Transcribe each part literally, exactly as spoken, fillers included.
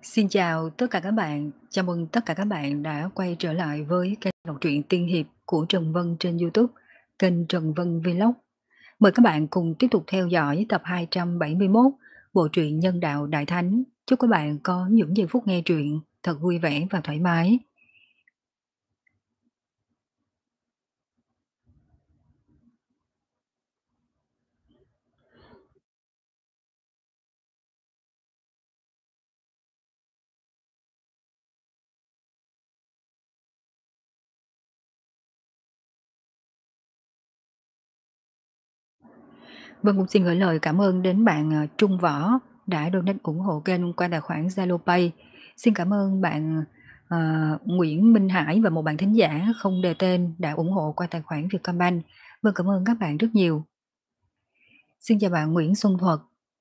Xin chào tất cả các bạn, chào mừng tất cả các bạn đã quay trở lại với kênh đọc truyện tiên hiệp của Trần Vân trên YouTube, kênh Trần Vân Vlog. Mời các bạn cùng tiếp tục theo dõi tập hai trăm bảy mươi mốt bộ truyện Nhân đạo Đại Thánh. Chúc các bạn có những giây phút nghe truyện thật vui vẻ và thoải mái. Vân cũng xin gửi lời cảm ơn đến bạn à, Trung Võ đã donate ủng hộ kênh qua tài khoản Zalo Pay. Xin cảm ơn bạn à, Nguyễn Minh Hải và một bạn thính giả không đề tên đã ủng hộ qua tài khoản Vietcombank. Vâng, cảm ơn các bạn rất nhiều. Xin chào bạn Nguyễn Xuân Thuật.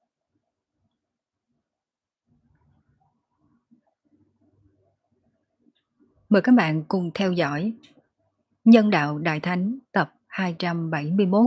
Mời các bạn cùng theo dõi Nhân đạo Đại Thánh tập hai trăm bảy mươi mốt.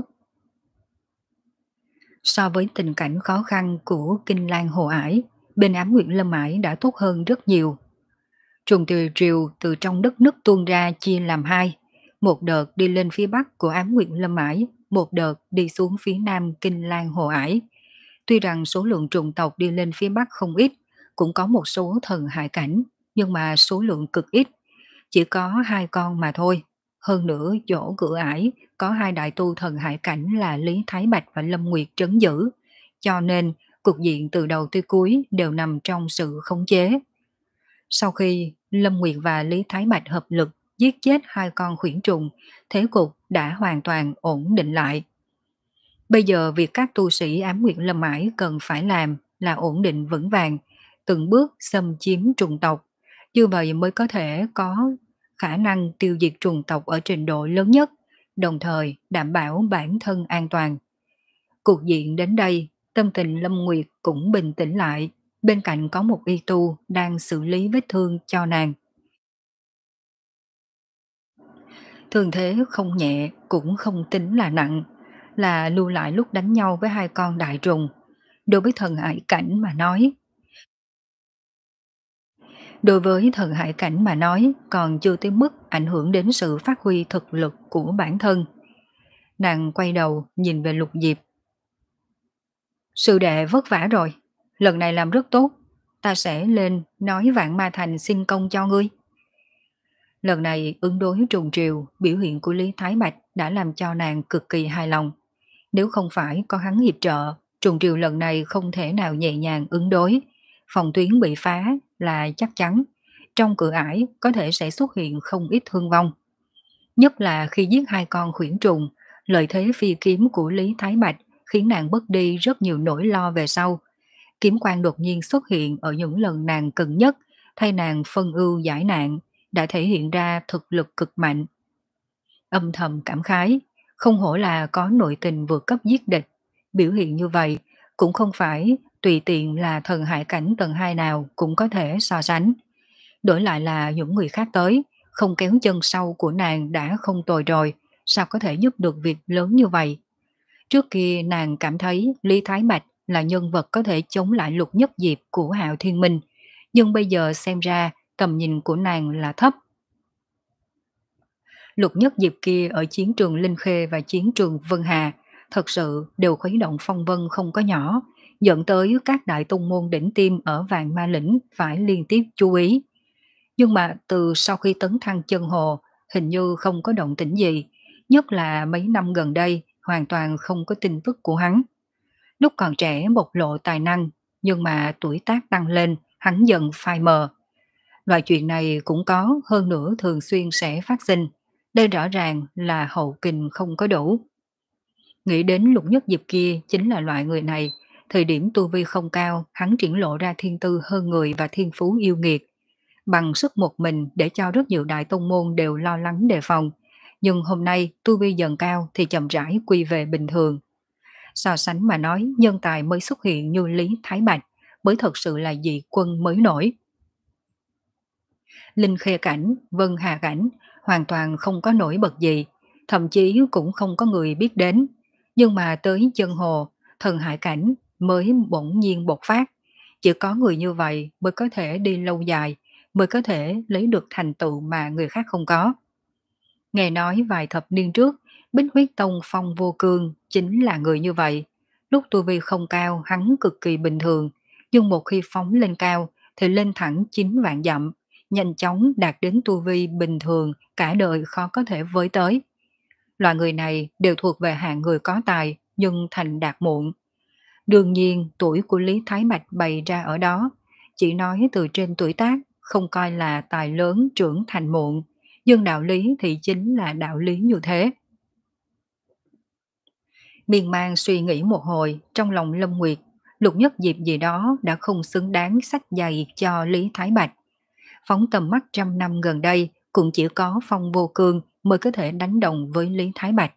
So với tình cảnh khó khăn của Kinh Lan Hồ Ải, bên Ám Nguyệt Lâm Ải đã tốt hơn rất nhiều. Trùng triều triều từ trong đất nứt tuôn ra chia làm hai, một đợt đi lên phía bắc của Ám Nguyệt Lâm Ải, một đợt đi xuống phía nam Kinh Lan Hồ Ải. Tuy rằng số lượng trùng tộc đi lên phía bắc không ít, cũng có một số thần hải cảnh, nhưng mà số lượng cực ít, chỉ có hai con mà thôi. Hơn nữa chỗ cửa ải có hai đại tu thần hải cảnh là Lý Thái Bạch và Lâm Nguyệt trấn giữ, cho nên cục diện từ đầu tới cuối đều nằm trong sự khống chế. Sau khi Lâm Nguyệt và Lý Thái Bạch hợp lực giết chết hai con khuyển trùng, thế cục đã hoàn toàn ổn định lại. Bây giờ việc các tu sĩ Ám Nguyệt Lâm Ải cần phải làm là ổn định vững vàng, từng bước xâm chiếm trùng tộc. Như vậy mới có thể có khả năng tiêu diệt trùng tộc ở trình độ lớn nhất, đồng thời đảm bảo bản thân an toàn. Cuộc diện đến đây, tâm tình Lâm Nguyệt cũng bình tĩnh lại, bên cạnh có một y tu đang xử lý vết thương cho nàng. Thương thế không nhẹ cũng không tính là nặng, là lưu lại lúc đánh nhau với hai con đại trùng. Đối với thần hải cảnh mà nói, đối với thần hải cảnh mà nói còn chưa tới mức ảnh hưởng đến sự phát huy thực lực của bản thân. Nàng quay đầu nhìn về Lục Diệp. Sư đệ vất vả rồi, lần này làm rất tốt, ta sẽ lên nói Vạn Ma Thành xin công cho ngươi. Lần này ứng đối trùng triều, biểu hiện của Lý Thái Bạch đã làm cho nàng cực kỳ hài lòng. Nếu không phải có hắn hiệp trợ, trùng triều lần này không thể nào nhẹ nhàng ứng đối. Phòng tuyến bị phá là chắc chắn. Trong cửa ải có thể sẽ xuất hiện không ít thương vong. Nhất là khi giết hai con khuyển trùng, lợi thế phi kiếm của Lý Thái Bạch khiến nàng bớt đi rất nhiều nỗi lo về sau. Kiếm quang đột nhiên xuất hiện ở những lần nàng cần nhất, thay nàng phân ưu giải nạn, đã thể hiện ra thực lực cực mạnh. Âm thầm cảm khái, không hổ là có nội tình vượt cấp giết địch, biểu hiện như vậy cũng không phải tùy tiện là thần hải cảnh tầng hai nào cũng có thể so sánh. Đổi lại là những người khác tới, không kéo chân sau của nàng đã không tồi rồi, sao có thể giúp được việc lớn như vậy. Trước kia nàng cảm thấy Lý Thái Bạch là nhân vật có thể chống lại Lục Nhất Diệp của Hạo Thiên Minh, nhưng bây giờ xem ra tầm nhìn của nàng là thấp. Lục Nhất Diệp kia ở chiến trường Linh Khê và chiến trường Vân Hà thật sự đều khuấy động phong vân không có nhỏ, dẫn tới các đại tông môn đỉnh tiêm ở Vạn Ma Lĩnh phải liên tiếp chú ý. Nhưng mà từ sau khi tấn thăng chân hồ, hình như không có động tĩnh gì, nhất là mấy năm gần đây hoàn toàn không có tin tức của hắn. Lúc còn trẻ bộc lộ tài năng, nhưng mà tuổi tác tăng lên, hắn dần phai mờ. Loại chuyện này cũng có, hơn nữa thường xuyên sẽ phát sinh. Đây rõ ràng là hậu kình không có đủ. Nghĩ đến Lục Nhất Diệp kia chính là loại người này, thời điểm tu vi không cao, hắn triển lộ ra thiên tư hơn người và thiên phú yêu nghiệt. Bằng sức một mình để cho rất nhiều đại tông môn đều lo lắng đề phòng. Nhưng hôm nay tu vi dần cao thì chậm rãi quy về bình thường. So sánh mà nói, nhân tài mới xuất hiện như Lý Thái Bạch mới thật sự là dị quân mới nổi. Linh Khê cảnh, Vân Hà cảnh hoàn toàn không có nổi bật gì, thậm chí cũng không có người biết đến. Nhưng mà tới chân hồ, thần hải cảnh mới bỗng nhiên bộc phát. Chỉ có người như vậy mới có thể đi lâu dài, mới có thể lấy được thành tựu mà người khác không có. Nghe nói vài thập niên trước, Bích Huyết Tông Phong Vô Cương chính là người như vậy. Lúc tu vi không cao, hắn cực kỳ bình thường, nhưng một khi phóng lên cao thì lên thẳng chín vạn dặm, nhanh chóng đạt đến tu vi bình thường cả đời khó có thể với tới. Loại người này đều thuộc về hạng người có tài nhưng thành đạt muộn. Đương nhiên tuổi của Lý Thái Bạch bày ra ở đó, chỉ nói từ trên tuổi tác, không coi là tài lớn trưởng thành muộn, nhưng đạo lý thì chính là đạo lý như thế. Miên man suy nghĩ một hồi, trong lòng Lâm Nguyệt, Lục Nhất Diệp gì đó đã không xứng đáng sách giày cho Lý Thái Bạch. Phóng tầm mắt trăm năm gần đây, cũng chỉ có Phong Vô Cương mới có thể đánh đồng với Lý Thái Bạch.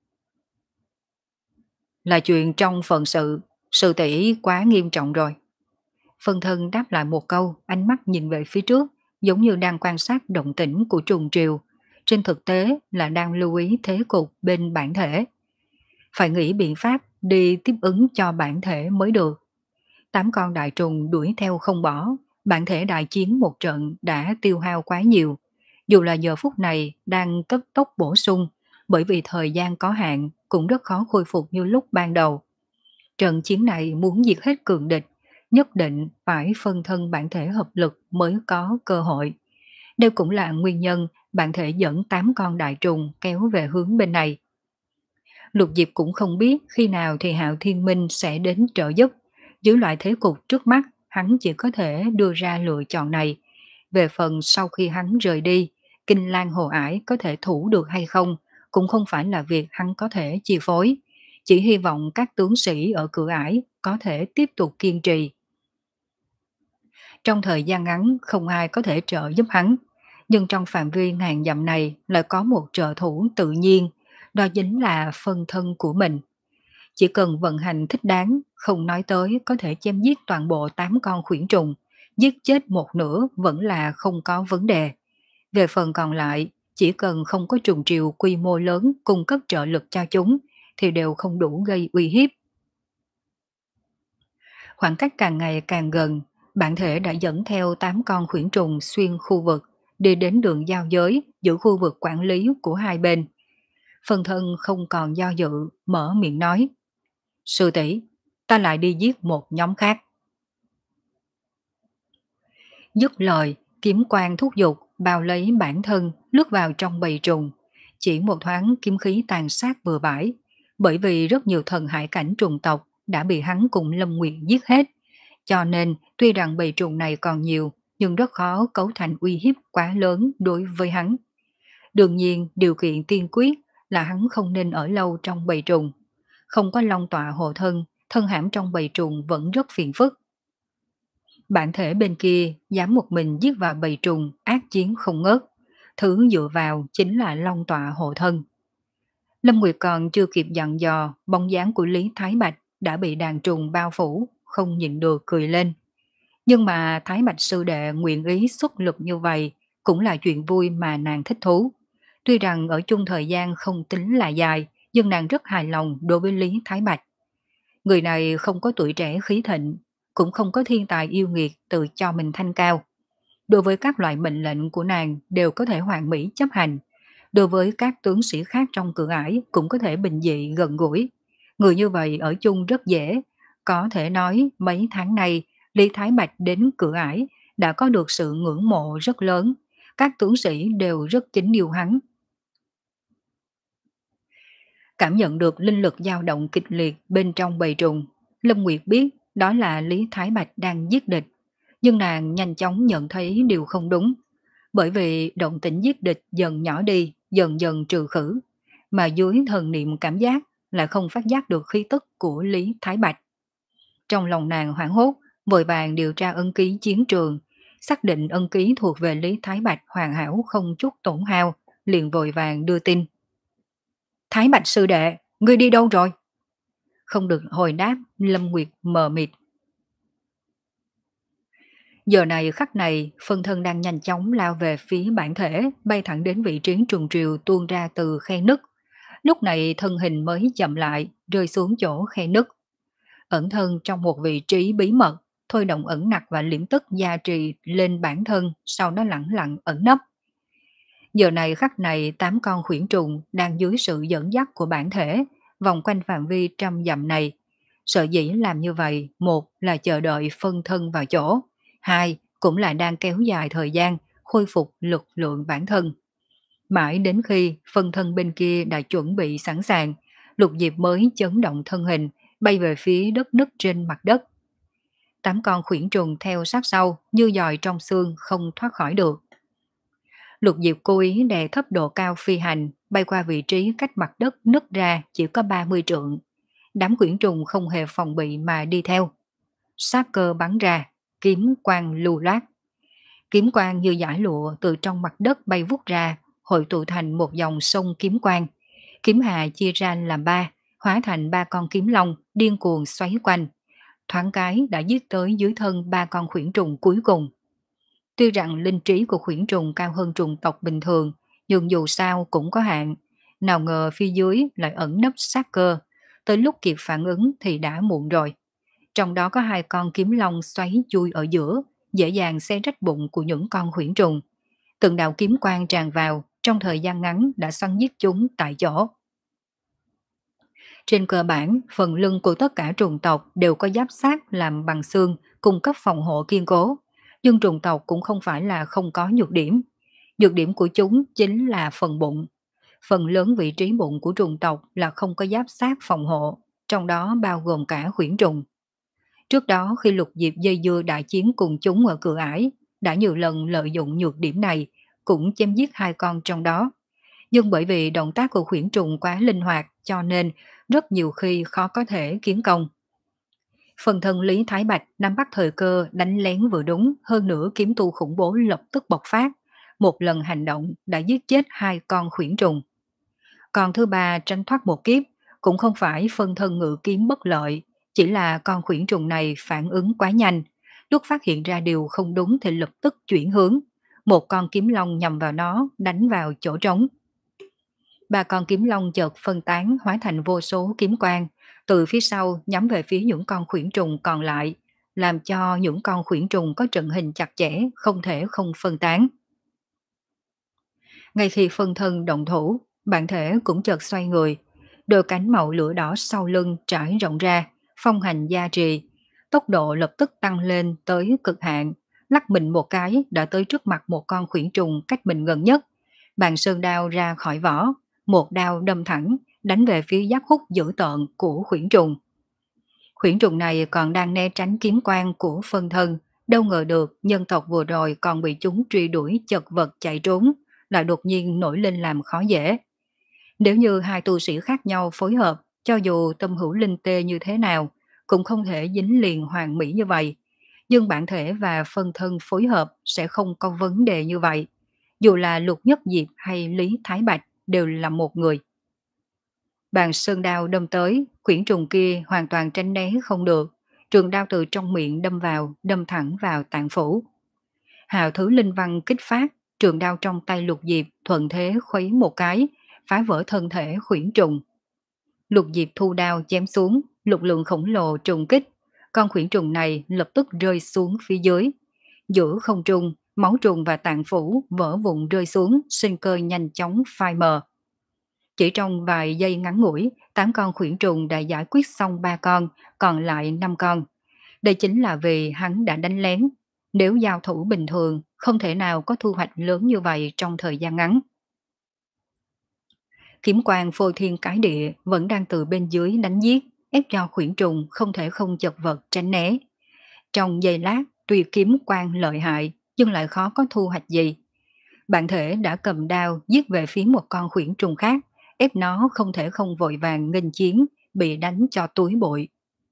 Là chuyện trong phận sự, sự tỷ quá nghiêm trọng rồi. Phân thân đáp lại một câu, ánh mắt nhìn về phía trước, giống như đang quan sát động tĩnh của trùng triều. Trên thực tế là đang lưu ý thế cục bên bản thể. Phải nghĩ biện pháp đi tiếp ứng cho bản thể mới được. Tám con đại trùng đuổi theo không bỏ, bản thể đại chiến một trận đã tiêu hao quá nhiều. Dù là giờ phút này đang cấp tốc bổ sung, bởi vì thời gian có hạn cũng rất khó khôi phục như lúc ban đầu. Trận chiến này muốn diệt hết cường địch, nhất định phải phân thân bản thể hợp lực mới có cơ hội. Đây cũng là nguyên nhân bản thể dẫn tám con đại trùng kéo về hướng bên này. Lục Diệp cũng không biết khi nào thì Hạo Thiên Minh sẽ đến trợ giúp. Dưới loại thế cục trước mắt, hắn chỉ có thể đưa ra lựa chọn này. Về phần sau khi hắn rời đi, Kinh Lan Hồ Ải có thể thủ được hay không, cũng không phải là việc hắn có thể chi phối. Chỉ hy vọng các tướng sĩ ở cửa ải có thể tiếp tục kiên trì. Trong thời gian ngắn không ai có thể trợ giúp hắn, nhưng trong phạm vi ngàn dặm này lại có một trợ thủ tự nhiên, đó chính là phân thân của mình. Chỉ cần vận hành thích đáng, không nói tới có thể chém giết toàn bộ tám con khuyển trùng, giết chết một nửa vẫn là không có vấn đề. Về phần còn lại, chỉ cần không có trùng triều quy mô lớn cung cấp trợ lực cho chúng, thì đều không đủ gây uy hiếp. Khoảng cách càng ngày càng gần, bản thể đã dẫn theo tám con khuyển trùng xuyên khu vực, đi đến đường giao giới giữa khu vực quản lý của hai bên. Phân thân không còn do dự, mở miệng nói. Sư tỷ, ta lại đi giết một nhóm khác. Dứt lời, kiếm quang thúc giục, bao lấy bản thân, lướt vào trong bầy trùng. Chỉ một thoáng kiếm khí tàn sát bừa bãi, bởi vì rất nhiều thần hải cảnh trùng tộc đã bị hắn cùng Lâm Nguyệt giết hết. Cho nên, tuy rằng bầy trùng này còn nhiều, nhưng rất khó cấu thành uy hiếp quá lớn đối với hắn. Đương nhiên, điều kiện tiên quyết là hắn không nên ở lâu trong bầy trùng. Không có long tọa hộ thân, thân hãm trong bầy trùng vẫn rất phiền phức. Bản thể bên kia dám một mình giết vào bầy trùng, ác chiến không ngớt. Thứ dựa vào chính là long tọa hộ thân. Lâm Nguyệt còn chưa kịp dặn dò, bóng dáng của Lý Thái Bạch đã bị đàn trùng bao phủ, không nhịn được cười lên. Nhưng mà Thái Bạch sư đệ nguyện ý xuất lực như vậy cũng là chuyện vui mà nàng thích thú. Tuy rằng ở chung thời gian không tính là dài, nhưng nàng rất hài lòng đối với Lý Thái Bạch. Người này không có tuổi trẻ khí thịnh, cũng không có thiên tài yêu nghiệt tự cho mình thanh cao. Đối với các loại mệnh lệnh của nàng đều có thể hoàn mỹ chấp hành. Đối với các tướng sĩ khác trong cửa ải cũng có thể bình dị gần gũi. Người như vậy ở chung rất dễ. Có thể nói mấy tháng nay Lý Thái Bạch đến cửa ải đã có được sự ngưỡng mộ rất lớn. Các tướng sĩ đều rất kính yêu hắn. Cảm nhận được linh lực dao động kịch liệt bên trong bầy trùng, Lâm Nguyệt biết đó là Lý Thái Bạch đang giết địch. Nhưng nàng nhanh chóng nhận thấy điều không đúng. Bởi vì động tĩnh giết địch dần nhỏ đi, dần dần trừ khử. Mà dưới thần niệm cảm giác lại không phát giác được khí tức của Lý Thái Bạch. Trong lòng nàng hoảng hốt, vội vàng điều tra ân ký chiến trường, xác định ân ký thuộc về Lý Thái Bạch hoàn hảo không chút tổn hao, liền vội vàng đưa tin. Thái Bạch sư đệ, ngươi đi đâu rồi? Không được hồi đáp, Lâm Nguyệt mờ mịt. Giờ này khắc này, phân thân đang nhanh chóng lao về phía bản thể, bay thẳng đến vị trí trùng triều tuôn ra từ khe nứt. Lúc này thân hình mới chậm lại, rơi xuống chỗ khe nứt. Ẩn thân trong một vị trí bí mật, thôi động ẩn nặc và liễm tức gia trì lên bản thân, sau đó lẳng lặng ẩn nấp. Giờ này khắc này tám con khuyển trùng đang dưới sự dẫn dắt của bản thể, vòng quanh phạm vi trăm dặm này. Sợ dĩ làm như vậy, một là chờ đợi phân thân vào chỗ, hai cũng là đang kéo dài thời gian, khôi phục lực lượng bản thân. Mãi đến khi phân thân bên kia đã chuẩn bị sẵn sàng, Lục Diệp mới chấn động thân hình, bay về phía đất nứt trên mặt đất. Tám con khuyển trùng theo sát sau, như dòi trong xương không thoát khỏi được. Lục Diệp cố ý đè thấp độ cao phi hành, bay qua vị trí cách mặt đất nứt ra chỉ có ba mươi trượng. Đám khuyển trùng không hề phòng bị mà đi theo. Sát cơ bắn ra, kiếm quang lưu loát. Kiếm quang như dải lụa từ trong mặt đất bay vút ra, hội tụ thành một dòng sông kiếm quang. Kiếm hà chia ra làm ba, hóa thành ba con kiếm long điên cuồng xoáy quanh. Thoáng cái đã giết tới dưới thân ba con khuyển trùng cuối cùng. Tuy rằng linh trí của khuyển trùng cao hơn trùng tộc bình thường, nhưng dù sao cũng có hạn. Nào ngờ phía dưới lại ẩn nấp sát cơ, tới lúc kịp phản ứng thì đã muộn rồi. Trong đó có hai con kiếm long xoáy chui ở giữa, dễ dàng xé rách bụng của những con khuyển trùng. Từng đạo kiếm quang tràn vào, trong thời gian ngắn đã xoắn giết chúng tại chỗ. Trên cơ bản, phần lưng của tất cả trùng tộc đều có giáp sát làm bằng xương, cung cấp phòng hộ kiên cố. Nhưng trùng tộc cũng không phải là không có nhược điểm. Nhược điểm của chúng chính là phần bụng. Phần lớn vị trí bụng của trùng tộc là không có giáp sát phòng hộ, trong đó bao gồm cả khuyển trùng. Trước đó khi Lục Diệp dây dưa đại chiến cùng chúng ở cửa ải, đã nhiều lần lợi dụng nhược điểm này, cũng chém giết hai con trong đó. Nhưng bởi vì động tác của khuyển trùng quá linh hoạt cho nên rất nhiều khi khó có thể kiến công. Phần thân Lý Thái Bạch nắm bắt thời cơ đánh lén vừa đúng, hơn nữa kiếm tu khủng bố lập tức bộc phát. Một lần hành động đã giết chết hai con khuyển trùng. Còn thứ ba tránh thoát một kiếp, cũng không phải phân thân ngự kiếm bất lợi, chỉ là con khuyển trùng này phản ứng quá nhanh. Lúc phát hiện ra điều không đúng thì lập tức chuyển hướng. Một con kiếm long nhằm vào nó, đánh vào chỗ trống. Ba con kiếm long chợt phân tán hóa thành vô số kiếm quang, từ phía sau nhắm về phía những con khuyển trùng còn lại, làm cho những con khuyển trùng có trận hình chặt chẽ, không thể không phân tán. Ngay khi phân thân động thủ, bản thể cũng chợt xoay người, đôi cánh màu lửa đỏ sau lưng trải rộng ra, phong hành gia trì, tốc độ lập tức tăng lên tới cực hạn, lắc mình một cái đã tới trước mặt một con khuyển trùng cách mình gần nhất. Bàn sơn đao ra khỏi vỏ, một đao đâm thẳng, đánh về phía giáp hút dữ tợn của khuyển trùng. Khuyển trùng này còn đang né tránh kiếm quang của phân thân, đâu ngờ được nhân tộc vừa rồi còn bị chúng truy đuổi chật vật chạy trốn, lại đột nhiên nổi lên làm khó dễ. Nếu như hai tu sĩ khác nhau phối hợp, cho dù tâm hữu linh tê như thế nào, cũng không thể dính liền hoàn mỹ như vậy. Nhưng bản thể và phân thân phối hợp sẽ không có vấn đề như vậy. Dù là Lục Nhất Diệp hay Lý Thái Bạch đều là một người. Bàn sơn đao đâm tới, khuyển trùng kia hoàn toàn tránh né không được. Trường đao từ trong miệng đâm vào, đâm thẳng vào tạng phủ. Hào thứ linh văn kích phát, trường đao trong tay Lục Diệp thuận thế khuấy một cái, phá vỡ thân thể khuyển trùng. Lục Diệp thu đao chém xuống, lực lượng khổng lồ trùng kích. Con khuyển trùng này lập tức rơi xuống phía dưới. Giữa không trung, máu trùng và tạng phủ vỡ vụn rơi xuống, sinh cơ nhanh chóng phai mờ. Chỉ trong vài giây ngắn ngủi, tám con khuyển trùng đã giải quyết xong ba con, còn lại năm con. Đây chính là vì hắn đã đánh lén. Nếu giao thủ bình thường, không thể nào có thu hoạch lớn như vậy trong thời gian ngắn. Kiếm quang phôi thiên cái địa vẫn đang từ bên dưới đánh giết, ép cho khuyển trùng không thể không chật vật tránh né. Trong giây lát, tuy kiếm quang lợi hại, nhưng lại khó có thu hoạch gì. Bản thể đã cầm đao giết về phía một con khuyển trùng khác, ép nó không thể không vội vàng nghênh chiến, bị đánh cho túi bụi.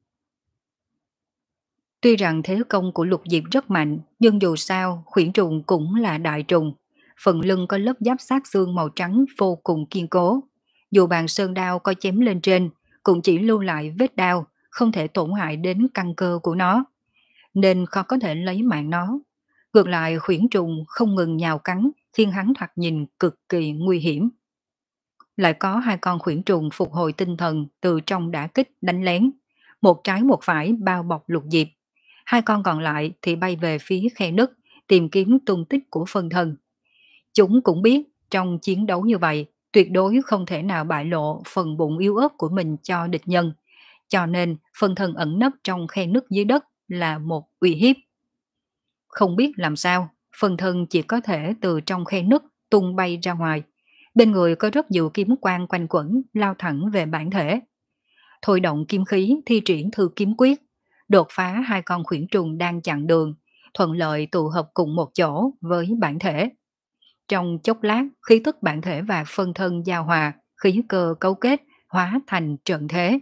Tuy rằng thế công của Lục Diệp rất mạnh, nhưng dù sao khuyển trùng cũng là đại trùng. Phần lưng có lớp giáp sát xương màu trắng vô cùng kiên cố. Dù bàn sơn đao có chém lên trên, cũng chỉ lưu lại vết đao, không thể tổn hại đến căn cơ của nó. Nên khó có thể lấy mạng nó. Ngược lại khuyển trùng không ngừng nhào cắn, khiến hắn thoạt nhìn cực kỳ nguy hiểm. Lại có hai con khuyển trùng phục hồi tinh thần từ trong đả kích đánh lén. Một trái một phải bao bọc Lục Diệp. Hai con còn lại thì bay về phía khe nứt, tìm kiếm tung tích của phân thân. Chúng cũng biết trong chiến đấu như vậy, tuyệt đối không thể nào bại lộ phần bụng yếu ớt của mình cho địch nhân, cho nên phân thân ẩn nấp trong khe nứt dưới đất là một uy hiếp. Không biết làm sao, phân thân chỉ có thể từ trong khe nứt tung bay ra ngoài. Bên người có rất nhiều kiếm quang quanh quẩn lao thẳng về bản thể. Thôi động kim khí thi triển thư kiếm quyết, đột phá hai con khuyển trùng đang chặn đường, thuận lợi tụ hợp cùng một chỗ với bản thể. Trong chốc lát, khí tức bản thể và phân thân giao hòa, khí cơ cấu kết, hóa thành trận thế.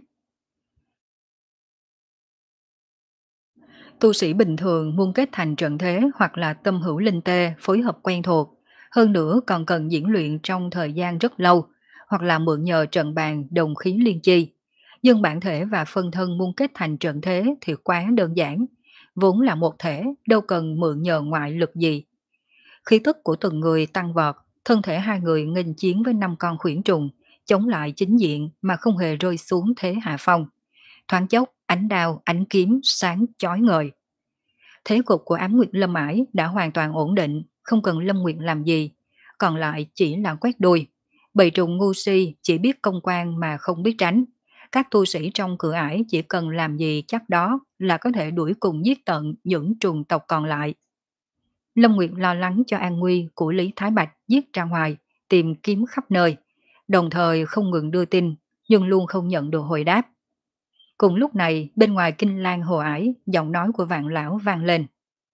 Tu sĩ bình thường muốn kết thành trận thế hoặc là tâm hữu linh tê phối hợp quen thuộc, hơn nữa còn cần diễn luyện trong thời gian rất lâu, hoặc là mượn nhờ trận bàn đồng khí liên chi. Nhưng bản thể và phân thân muốn kết thành trận thế thì quá đơn giản, vốn là một thể, đâu cần mượn nhờ ngoại lực gì. Khí tức của từng người tăng vọt, thân thể hai người nghênh chiến với năm con khuyển trùng, chống lại chính diện mà không hề rơi xuống thế hạ phong. Thoáng chốc, ánh đao, ánh kiếm sáng chói ngời. Thế cục của Ám Nguyệt Lâm Ải đã hoàn toàn ổn định, không cần Lâm Nguyệt làm gì, còn lại chỉ là quét đuôi. Bầy trùng ngu si chỉ biết công quan mà không biết tránh. Các tu sĩ trong cửa ải chỉ cần làm gì chắc đó là có thể đuổi cùng giết tận những trùng tộc còn lại. Lâm Nguyệt lo lắng cho an nguy của Lý Thái Bạch giết ra ngoài, tìm kiếm khắp nơi, đồng thời không ngừng đưa tin, nhưng luôn không nhận được hồi đáp. Cùng lúc này, bên ngoài Kinh Lan Hồ Ải, giọng nói của Vạn Lão vang lên.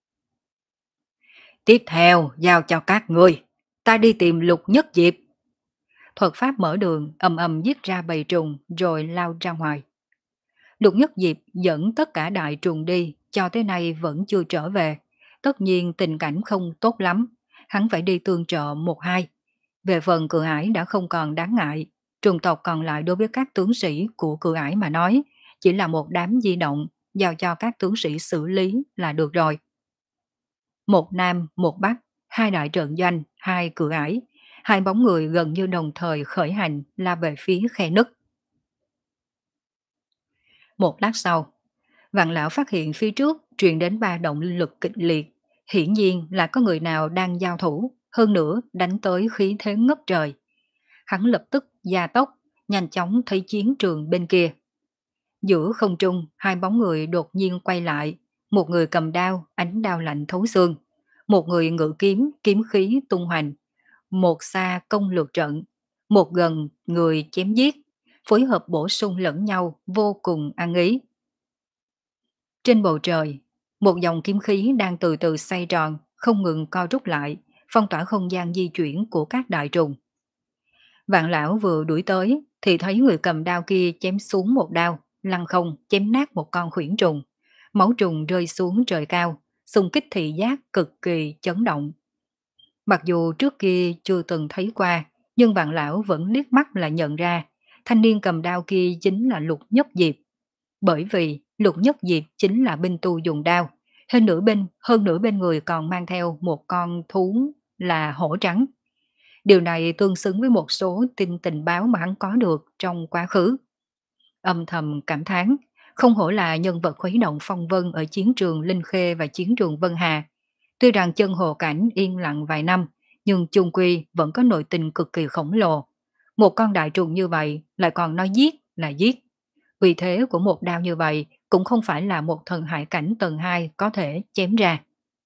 Tiếp theo, giao cho các ngươi, ta đi tìm Lục Nhất Diệp. Thuật pháp mở đường, ầm ầm giết ra bầy trùng, rồi lao ra ngoài. Lục Nhất Diệp dẫn tất cả đại trùng đi, cho tới nay vẫn chưa trở về. Tất nhiên tình cảnh không tốt lắm, hắn phải đi tương trợ một hai. Về phần Cự Ải đã không còn đáng ngại, trùng tộc còn lại đối với các tướng sĩ của Cự Ải mà nói, chỉ là một đám di động, giao cho các tướng sĩ xử lý là được rồi. Một Nam, một Bắc, hai đại trận doanh, hai Cự Ải, hai bóng người gần như đồng thời khởi hành la về phía khe nứt. Một lát sau, Vạn Lão phát hiện phía trước truyền đến ba động linh lực kịch liệt, hiển nhiên là có người nào đang giao thủ, hơn nữa đánh tới khí thế ngất trời. Hắn lập tức gia tốc, nhanh chóng thấy chiến trường bên kia. Giữa không trung, hai bóng người đột nhiên quay lại, một người cầm đao, ánh đao lạnh thấu xương, một người ngự kiếm, kiếm khí tung hoành, một xa công lược trận, một gần người chém giết, phối hợp bổ sung lẫn nhau vô cùng ăn ý. Trên bầu trời, một dòng kiếm khí đang từ từ xoay tròn, không ngừng co rút lại, phong tỏa không gian di chuyển của các đại trùng. Vạn Lão vừa đuổi tới thì thấy người cầm đao kia chém xuống một đao, lăng không chém nát một con khuyển trùng. Máu trùng rơi xuống trời cao, xung kích thị giác cực kỳ chấn động. Mặc dù trước kia chưa từng thấy qua, nhưng Vạn Lão vẫn liếc mắt là nhận ra, thanh niên cầm đao kia chính là Lục Nhất Diệp. Bởi vì Lục Nhất Diệp chính là binh tu dùng đao, hơn nửa bên, hơn nửa bên người còn mang theo một con thú là hổ trắng. Điều này tương xứng với một số tin tình báo mà hắn có được trong quá khứ. Âm thầm cảm thán, không hổ là nhân vật khuấy động phong vân ở chiến trường Linh Khê và chiến trường Vân Hà. Tuy rằng chân hồ cảnh yên lặng vài năm, nhưng chung quy vẫn có nội tình cực kỳ khổng lồ. Một con đại trùng như vậy lại còn nói giết là giết. Vì thế của một đao như vậy cũng không phải là một thần hải cảnh tầng hai có thể chém ra.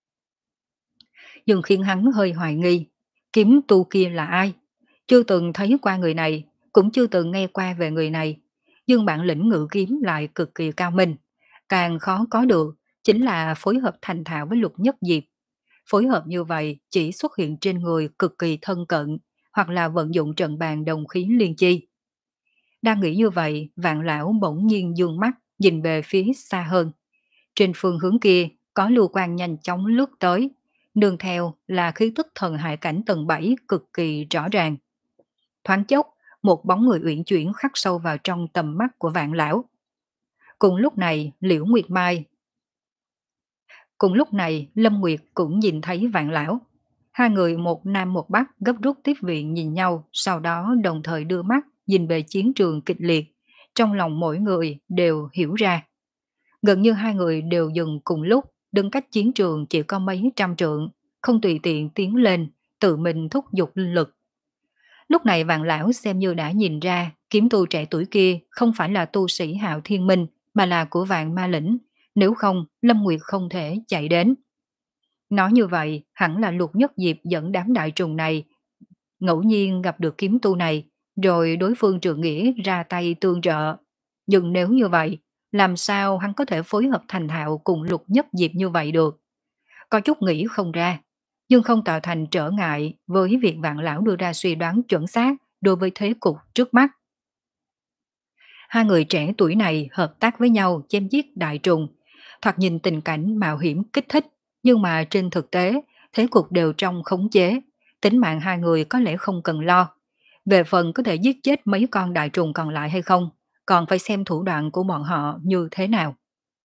Nhưng khiến hắn hơi hoài nghi, kiếm tu kia là ai? Chưa từng thấy qua người này, cũng chưa từng nghe qua về người này. Nhưng bản lĩnh ngự kiếm lại cực kỳ cao minh. Càng khó có được chính là phối hợp thành thạo với Lục Nhất Diệp. Phối hợp như vậy chỉ xuất hiện trên người cực kỳ thân cận, hoặc là vận dụng trận bàn đồng khí liên chi. Đang nghĩ như vậy, Vạn Lão bỗng nhiên dương mắt, nhìn về phía xa hơn. Trên phương hướng kia, có lưu quang nhanh chóng lướt tới, nương theo là khí tức thần hải cảnh tầng bảy cực kỳ rõ ràng. Thoáng chốc, một bóng người uyển chuyển khắc sâu vào trong tầm mắt của Vạn Lão. Cùng lúc này, Liễu Nguyệt Mai Cùng lúc này, Lâm Nguyệt cũng nhìn thấy Vạn Lão. Hai người một nam một bắc gấp rút tiếp viện nhìn nhau, sau đó đồng thời đưa mắt nhìn về chiến trường kịch liệt. Trong lòng mỗi người đều hiểu ra. Gần như hai người đều dừng cùng lúc, đứng cách chiến trường chỉ có mấy trăm trượng, không tùy tiện tiến lên, tự mình thúc giục linh lực. Lúc này Vạn Lão xem như đã nhìn ra kiếm tu trẻ tuổi kia không phải là tu sĩ Hạo Thiên Minh mà là của Vạn Ma Lĩnh, nếu không Lâm Nguyệt không thể chạy đến. Nói như vậy, hẳn là Lục Nhất Diệp dẫn đám đại trùng này ngẫu nhiên gặp được kiếm tu này, rồi đối phương trượng nghĩa ra tay tương trợ. Nhưng nếu như vậy, làm sao hắn có thể phối hợp thành thạo cùng Lục Nhất Diệp như vậy được? Có chút nghĩ không ra, nhưng không tạo thành trở ngại với việc Vạn Lão đưa ra suy đoán chuẩn xác đối với thế cục trước mắt. Hai người trẻ tuổi này hợp tác với nhau chém giết đại trùng, thoạt nhìn tình cảnh mạo hiểm kích thích, nhưng mà trên thực tế, thế cục đều trong khống chế, tính mạng hai người có lẽ không cần lo. Về phần có thể giết chết mấy con đại trùng còn lại hay không, còn phải xem thủ đoạn của bọn họ như thế nào.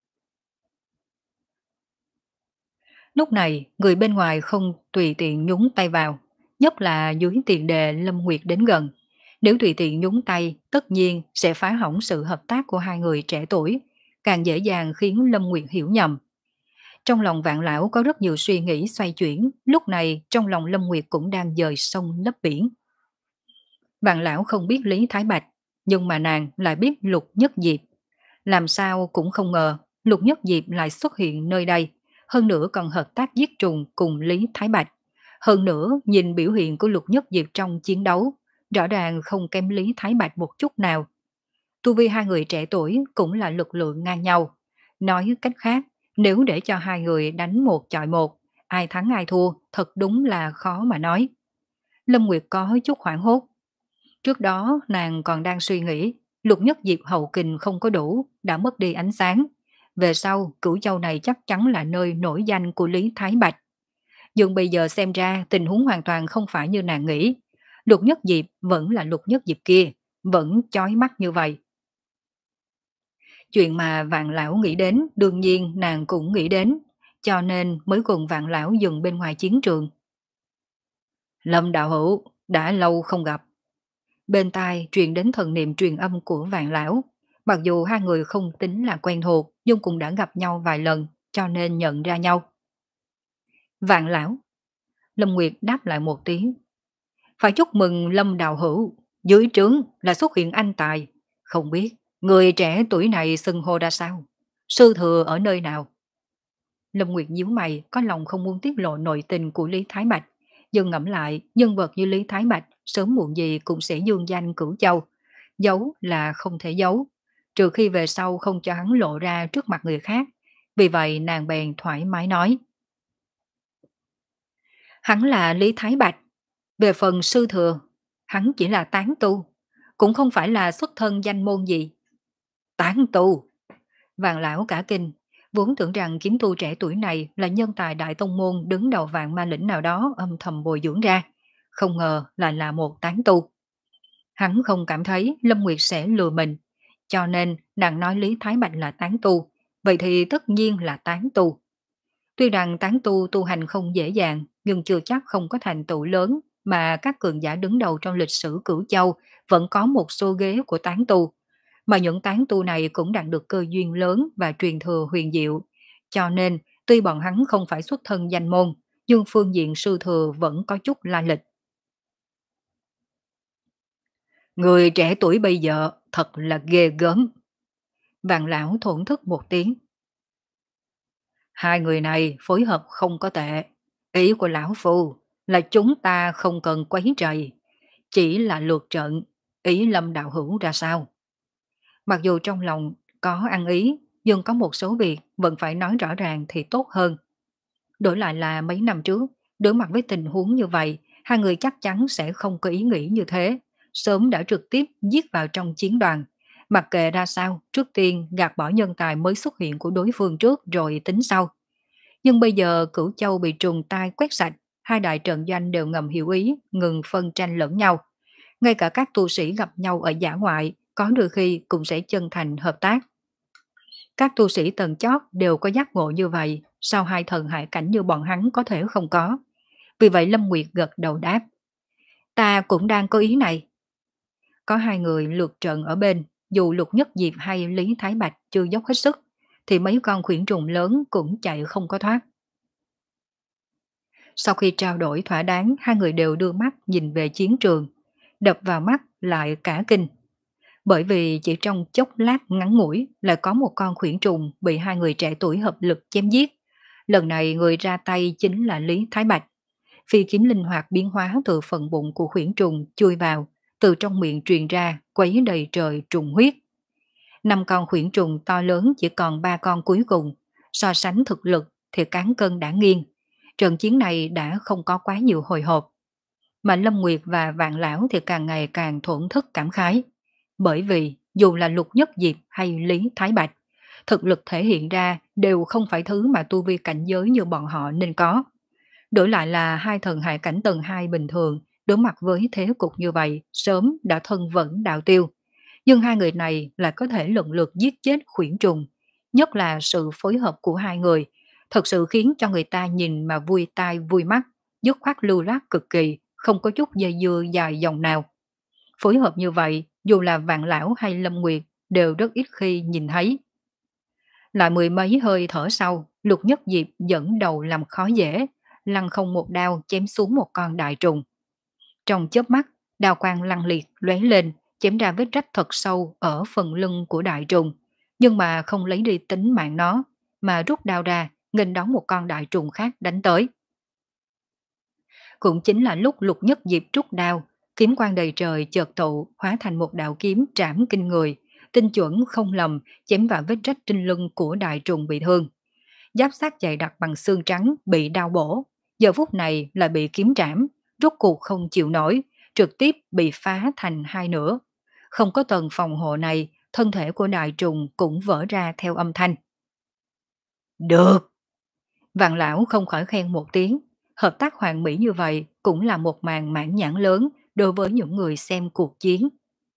Lúc này, người bên ngoài không tùy tiện nhúng tay vào, nhất là dưới tiền đề Lâm Nguyệt đến gần. Nếu tùy tiện nhúng tay, tất nhiên sẽ phá hỏng sự hợp tác của hai người trẻ tuổi, càng dễ dàng khiến Lâm Nguyệt hiểu nhầm. Trong lòng Vạn Lão có rất nhiều suy nghĩ xoay chuyển, lúc này trong lòng Lâm Nguyệt cũng đang dời sông lấp biển. Vạn Lão không biết Lý Thái Bạch, nhưng mà nàng lại biết Lục Nhất Diệp. Làm sao cũng không ngờ Lục Nhất Diệp lại xuất hiện nơi đây, hơn nữa còn hợp tác giết trùng cùng Lý Thái Bạch. Hơn nữa nhìn biểu hiện của Lục Nhất Diệp trong chiến đấu, rõ ràng không kém Lý Thái Bạch một chút nào. Tu vi hai người trẻ tuổi cũng là lực lượng ngang nhau. Nói cách khác, nếu để cho hai người đánh một chọi một, ai thắng ai thua thật đúng là khó mà nói. Lâm Nguyệt có chút hoảng hốt. Trước đó nàng còn đang suy nghĩ, Lục Nhất Diệp hậu kình không có đủ, đã mất đi ánh sáng. Về sau, Cửu Châu này chắc chắn là nơi nổi danh của Lý Thái Bạch. Nhưng bây giờ xem ra tình huống hoàn toàn không phải như nàng nghĩ. Lục Nhất Diệp vẫn là Lục Nhất Diệp kia, vẫn chói mắt như vậy. Chuyện mà Vạn Lão nghĩ đến, đương nhiên nàng cũng nghĩ đến, cho nên mới cùng Vạn Lão dừng bên ngoài chiến trường. Lâm đạo hữu, đã lâu không gặp. Bên tai truyền đến thần niệm truyền âm của Vạn Lão. Mặc dù hai người không tính là quen thuộc, nhưng cũng đã gặp nhau vài lần, cho nên nhận ra nhau. Vạn Lão. Lâm Nguyệt đáp lại một tiếng. Phải chúc mừng Lâm đạo hữu, dưới trướng là xuất hiện anh tài. Không biết, người trẻ tuổi này xưng hô ra sao? Sư thừa ở nơi nào? Lâm Nguyệt nhíu mày, có lòng không muốn tiết lộ nội tình của Lý Thái Bạch. Nhưng ngẫm lại, nhân vật như Lý Thái Bạch sớm muộn gì cũng sẽ dương danh Cửu Châu. Giấu là không thể giấu, trừ khi về sau không cho hắn lộ ra trước mặt người khác. Vì vậy nàng bèn thoải mái nói. Hắn là Lý Thái Bạch. Về phần sư thừa, hắn chỉ là tán tu, cũng không phải là xuất thân danh môn gì. Tán tu! Vạn Lão cả kinh, vốn tưởng rằng kiếm tu trẻ tuổi này là nhân tài đại tông môn đứng đầu Vạn Ma Lĩnh nào đó âm thầm bồi dưỡng ra, không ngờ lại là một tán tu. Hắn không cảm thấy Lâm Nguyệt sẽ lừa mình, cho nên nàng nói Lý Thái Bạch là tán tu, vậy thì tất nhiên là tán tu. Tuy rằng tán tu tu hành không dễ dàng, nhưng chưa chắc không có thành tựu lớn, mà các cường giả đứng đầu trong lịch sử Cửu Châu vẫn có một số ghế của tán tu, mà những tán tu này cũng đạt được cơ duyên lớn và truyền thừa huyền diệu. Cho nên, tuy bọn hắn không phải xuất thân danh môn, nhưng phương diện sư thừa vẫn có chút la lịch. Người trẻ tuổi bây giờ thật là ghê gớm. Vạn Lão thổn thức một tiếng. Hai người này phối hợp không có tệ. Ý của lão phu là chúng ta không cần quấy rầy, chỉ là lượt trận, ý Lâm đạo hữu ra sao. Mặc dù trong lòng có ăn ý, nhưng có một số việc vẫn phải nói rõ ràng thì tốt hơn. Đổi lại là mấy năm trước, đối mặt với tình huống như vậy, hai người chắc chắn sẽ không có ý nghĩ như thế, sớm đã trực tiếp giết vào trong chiến đoàn. Mặc kệ ra sao, trước tiên gạt bỏ nhân tài mới xuất hiện của đối phương trước rồi tính sau. Nhưng bây giờ Cửu Châu bị trùng tai quét sạch, hai đại trận doanh đều ngầm hiểu ý, ngừng phân tranh lẫn nhau. Ngay cả các tu sĩ gặp nhau ở dã ngoại, có đôi khi cũng sẽ chân thành hợp tác. Các tu sĩ tầng chót đều có giác ngộ như vậy, sao hai thần hải cảnh như bọn hắn có thể không có. Vì vậy Lâm Nguyệt gật đầu đáp. Ta cũng đang có ý này. Có hai người lượt trận ở bên, dù Lục Nhất Diệp hay Lý Thái Bạch chưa dốc hết sức, thì mấy con khuyển trùng lớn cũng chạy không có thoát. Sau khi trao đổi thỏa đáng, hai người đều đưa mắt nhìn về chiến trường, đập vào mắt lại cả kinh. Bởi vì chỉ trong chốc lát ngắn ngủi lại có một con khuyển trùng bị hai người trẻ tuổi hợp lực chém giết. Lần này người ra tay chính là Lý Thái Bạch. Phi kiếm linh hoạt biến hóa từ phần bụng của khuyển trùng chui vào, từ trong miệng truyền ra, quấy đầy trời trùng huyết. Năm con khuyển trùng to lớn chỉ còn ba con cuối cùng, so sánh thực lực thì cán cân đã nghiêng. Trận chiến này đã không có quá nhiều hồi hộp. Mà Lâm Nguyệt và Vạn Lão thì càng ngày càng thổn thức cảm khái. Bởi vì dù là Lục Nhất Diệp hay Lý Thái Bạch, thực lực thể hiện ra đều không phải thứ mà tu vi cảnh giới như bọn họ nên có. Đổi lại là hai thần hải cảnh tầng hai bình thường, đối mặt với thế cục như vậy, sớm đã thân vẫn đạo tiêu. Nhưng hai người này lại có thể lần lượt giết chết khuyển trùng. Nhất là sự phối hợp của hai người, thật sự khiến cho người ta nhìn mà vui tai vui mắt, dứt khoát lưu loát cực kỳ, không có chút dây dưa dài dòng nào. Phối hợp như vậy, dù là Vạn Lão hay Lâm Nguyệt, đều rất ít khi nhìn thấy. Lại mười mấy hơi thở sau, Lục Nhất Diệp dẫn đầu làm khó dễ, lăn không một đao chém xuống một con đại trùng. Trong chớp mắt, đao quang lăng liệt lóe lên, chém ra vết rách thật sâu ở phần lưng của đại trùng, nhưng mà không lấy đi tính mạng nó, mà rút đao ra, nghênh đón một con đại trùng khác đánh tới. Cũng chính là lúc Lục Nhất Diệp rút đao, kiếm quang đầy trời chợt tụ hóa thành một đạo kiếm trảm kinh người, tinh chuẩn không lầm chém vào vết rách trên lưng của đại trùng bị thương. Giáp xác dày đặc bằng xương trắng bị đau bổ, giờ phút này là bị kiếm trảm, rốt cuộc không chịu nổi, trực tiếp bị phá thành hai nửa. Không có tầng phòng hộ này, thân thể của đại trùng cũng vỡ ra theo âm thanh. Được! Vạn lão không khỏi khen một tiếng, hợp tác hoàn mỹ như vậy cũng là một màn mãn nhãn lớn đối với những người xem cuộc chiến.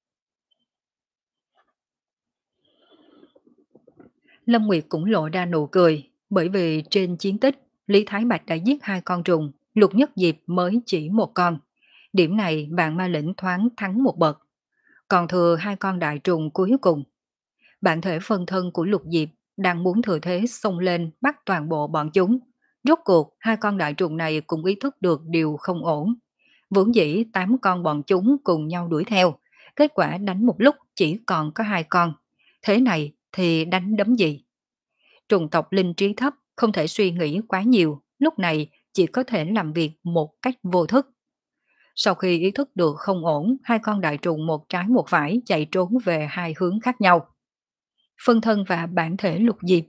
Lâm Nguyệt cũng lộ ra nụ cười, bởi vì trên chiến tích, Lý Thái Bạch đã giết hai con trùng, Lục Nhất Diệp mới chỉ một con. Điểm này vạn ma lĩnh thoáng thắng một bậc. Còn thừa hai con đại trùng cuối cùng. Bản thể phân thân của Lục Diệp đang muốn thừa thế xông lên bắt toàn bộ bọn chúng. Rốt cuộc, hai con đại trùng này cũng ý thức được điều không ổn. Vốn dĩ tám con bọn chúng cùng nhau đuổi theo. Kết quả đánh một lúc chỉ còn có hai con. Thế này thì đánh đấm gì? Trùng tộc linh trí thấp, không thể suy nghĩ quá nhiều. Lúc này chỉ có thể làm việc một cách vô thức. Sau khi ý thức được không ổn, hai con đại trùng một trái một phải chạy trốn về hai hướng khác nhau. Phân thân và bản thể Lục Diệp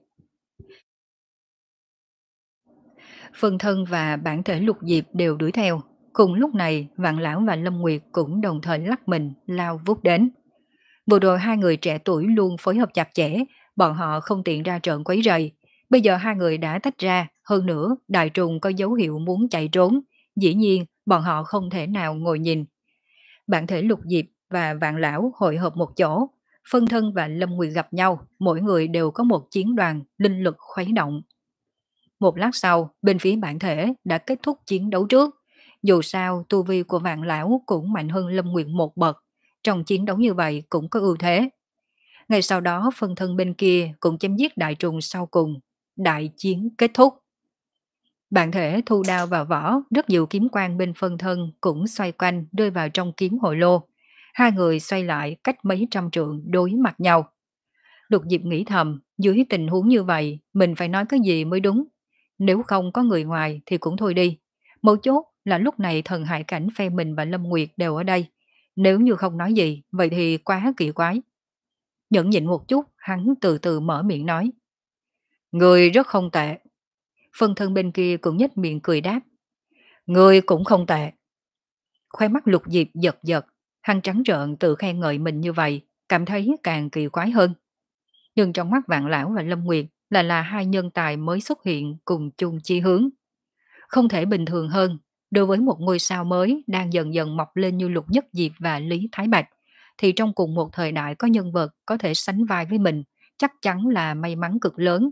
Phân thân và bản thể Lục Diệp đều đuổi theo. Cùng lúc này, Vạn Lão và Lâm Nguyệt cũng đồng thời lắc mình, lao vút đến. Vừa rồi hai người trẻ tuổi luôn phối hợp chặt chẽ, bọn họ không tiện ra trận quấy rầy. Bây giờ hai người đã tách ra, hơn nữa đại trùng có dấu hiệu muốn chạy trốn. Dĩ nhiên, bọn họ không thể nào ngồi nhìn. Bản thể Lục Diệp và Vạn Lão hội hợp một chỗ, phân thân và Lâm Nguyệt gặp nhau, mỗi người đều có một chiến đoàn linh lực khuấy động. Một lát sau, bên phía bản thể đã kết thúc chiến đấu trước. Dù sao, tu vi của Vạn Lão cũng mạnh hơn Lâm Nguyệt một bậc, trong chiến đấu như vậy cũng có ưu thế. Ngay sau đó, phân thân bên kia cũng chém giết đại trùng sau cùng. Đại chiến kết thúc. Bản thể thu đao vào vỏ, rất nhiều kiếm quang bên phân thân cũng xoay quanh rơi vào trong kiếm hồ lô. Hai người xoay lại cách mấy trăm trượng đối mặt nhau. Lục Diệp nghĩ thầm, dưới tình huống như vậy, mình phải nói cái gì mới đúng. Nếu không có người ngoài thì cũng thôi đi. Mấu chốt là lúc này thần hải cảnh phe mình và Lâm Nguyệt đều ở đây. Nếu như không nói gì, vậy thì quá kỳ quái. Nhẫn nhịn một chút, hắn từ từ mở miệng nói. Người rất không tệ. Phân thân bên kia cũng nhếch miệng cười đáp. Người cũng không tệ. Khoe mắt Lục Diệp giật giật, hắn trắng trợn tự khen ngợi mình như vậy, cảm thấy càng kỳ quái hơn. Nhưng trong mắt Vạn Lão và Lâm Nguyệt là là hai nhân tài mới xuất hiện cùng chung chi hướng. Không thể bình thường hơn, đối với một ngôi sao mới đang dần dần mọc lên như Lục Nhất Diệp và Lý Thái Bạch, thì trong cùng một thời đại có nhân vật có thể sánh vai với mình, chắc chắn là may mắn cực lớn.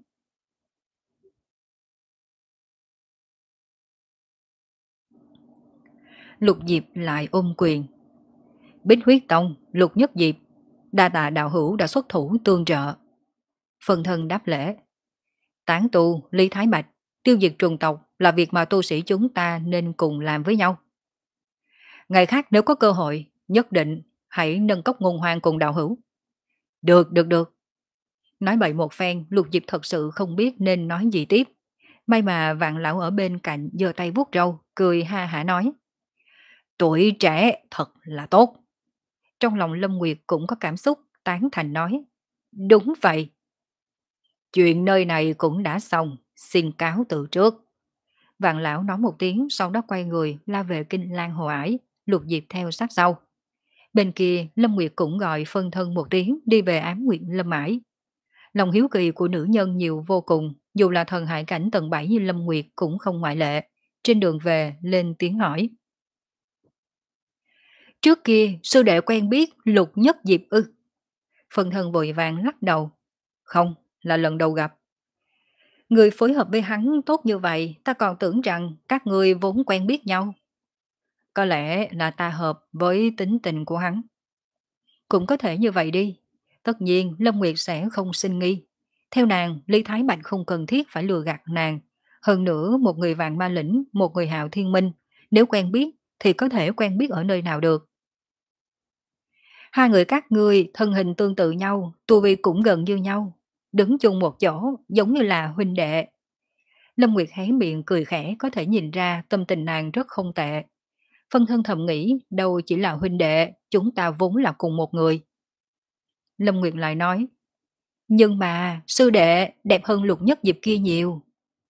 Lục Diệp lại ôm quyền. Bích huyết tông, Lục Nhất Diệp, đa tạ đạo hữu đã xuất thủ tương trợ. Phân thân đáp lễ. Tán tu, ly thái bạch, tiêu diệt trùng tộc là việc mà tu sĩ chúng ta nên cùng làm với nhau. Ngày khác nếu có cơ hội, nhất định hãy nâng cốc ngôn hoang cùng đạo hữu. Được, được, được. Nói bậy một phen, Lục Diệp thật sự không biết nên nói gì tiếp. May mà vạn lão ở bên cạnh giơ tay vuốt râu, cười ha hả nói. Tuổi trẻ thật là tốt. Trong lòng Lâm Nguyệt cũng có cảm xúc, tán thành nói. Đúng vậy. Chuyện nơi này cũng đã xong, xin cáo từ trước. Vạn lão nói một tiếng, sau đó quay người la về Kinh Lan Hồ Ải, Lục Diệp theo sát sau. Bên kia, Lâm Nguyệt cũng gọi phân thân một tiếng đi về ám nguyện Lâm Ải. Lòng hiếu kỳ của nữ nhân nhiều vô cùng, dù là thần hải cảnh tầng bảy như Lâm Nguyệt cũng không ngoại lệ. Trên đường về, lên tiếng hỏi. Trước kia, sư đệ quen biết Lục Nhất Diệp ư? Phân thân vội vàng lắc đầu. Không, là lần đầu gặp. Người phối hợp với hắn tốt như vậy, ta còn tưởng rằng các người vốn quen biết nhau. Có lẽ là ta hợp với tính tình của hắn. Cũng có thể như vậy đi. Tất nhiên Lâm Nguyệt sẽ không sinh nghi. Theo nàng, Lý Thái Bạch không cần thiết phải lừa gạt nàng. Hơn nữa một người vạn ma lĩnh, một người hạo thiên minh. Nếu quen biết thì có thể quen biết ở nơi nào được. Hai người các ngươi thân hình tương tự nhau, tu vi cũng gần như nhau. Đứng chung một chỗ giống như là huynh đệ. Lâm Nguyệt hé miệng cười khẽ có thể nhìn ra tâm tình nàng rất không tệ. Phân thân thầm nghĩ đâu chỉ là huynh đệ, chúng ta vốn là cùng một người. Lâm Nguyệt lại nói, nhưng mà sư đệ đẹp hơn Lục Nhất Diệp kia nhiều.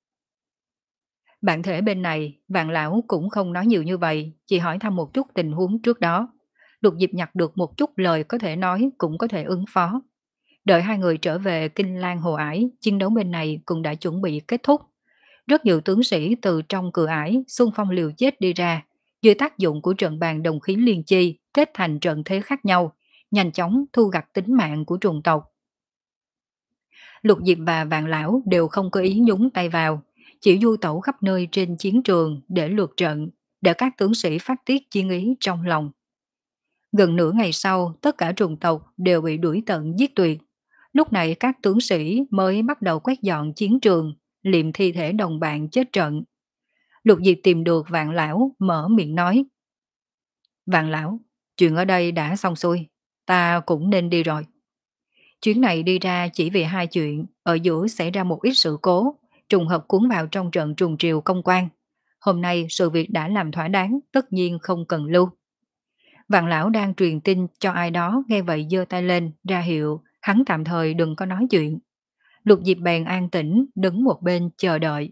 Bạn thể bên này, vạn lão cũng không nói nhiều như vậy, chỉ hỏi thăm một chút tình huống trước đó. Lục Diệp nhặt được một chút lời có thể nói cũng có thể ứng phó. Đợi hai người trở về Kinh Lan Hồ Ải, chiến đấu bên này cũng đã chuẩn bị kết thúc. Rất nhiều tướng sĩ từ trong cửa ải xung phong liều chết đi ra, dưới tác dụng của trận bàn đồng khí liên chi kết thành trận thế khác nhau, nhanh chóng thu gặt tính mạng của trùng tộc. Lục Diệp và Vạn Lão đều không có ý nhúng tay vào, chỉ du tẩu khắp nơi trên chiến trường để lượt trận, để các tướng sĩ phát tiết chiến ý trong lòng. Gần nửa ngày sau, tất cả trùng tộc đều bị đuổi tận giết tuyệt. Lúc này các tướng sĩ mới bắt đầu quét dọn chiến trường, liệm thi thể đồng bạn chết trận. Lục Diệp tìm được Vạn Lão, mở miệng nói. Vạn Lão, chuyện ở đây đã xong xuôi, ta cũng nên đi rồi. Chuyến này đi ra chỉ vì hai chuyện, ở giữa xảy ra một ít sự cố, trùng hợp cuốn vào trong trận trùng triều công quan. Hôm nay sự việc đã làm thỏa đáng, tất nhiên không cần lưu. Vạn Lão đang truyền tin cho ai đó, nghe vậy giơ tay lên, ra hiệu, hắn tạm thời đừng có nói chuyện. Lục Diệp bèn an tĩnh, đứng một bên chờ đợi.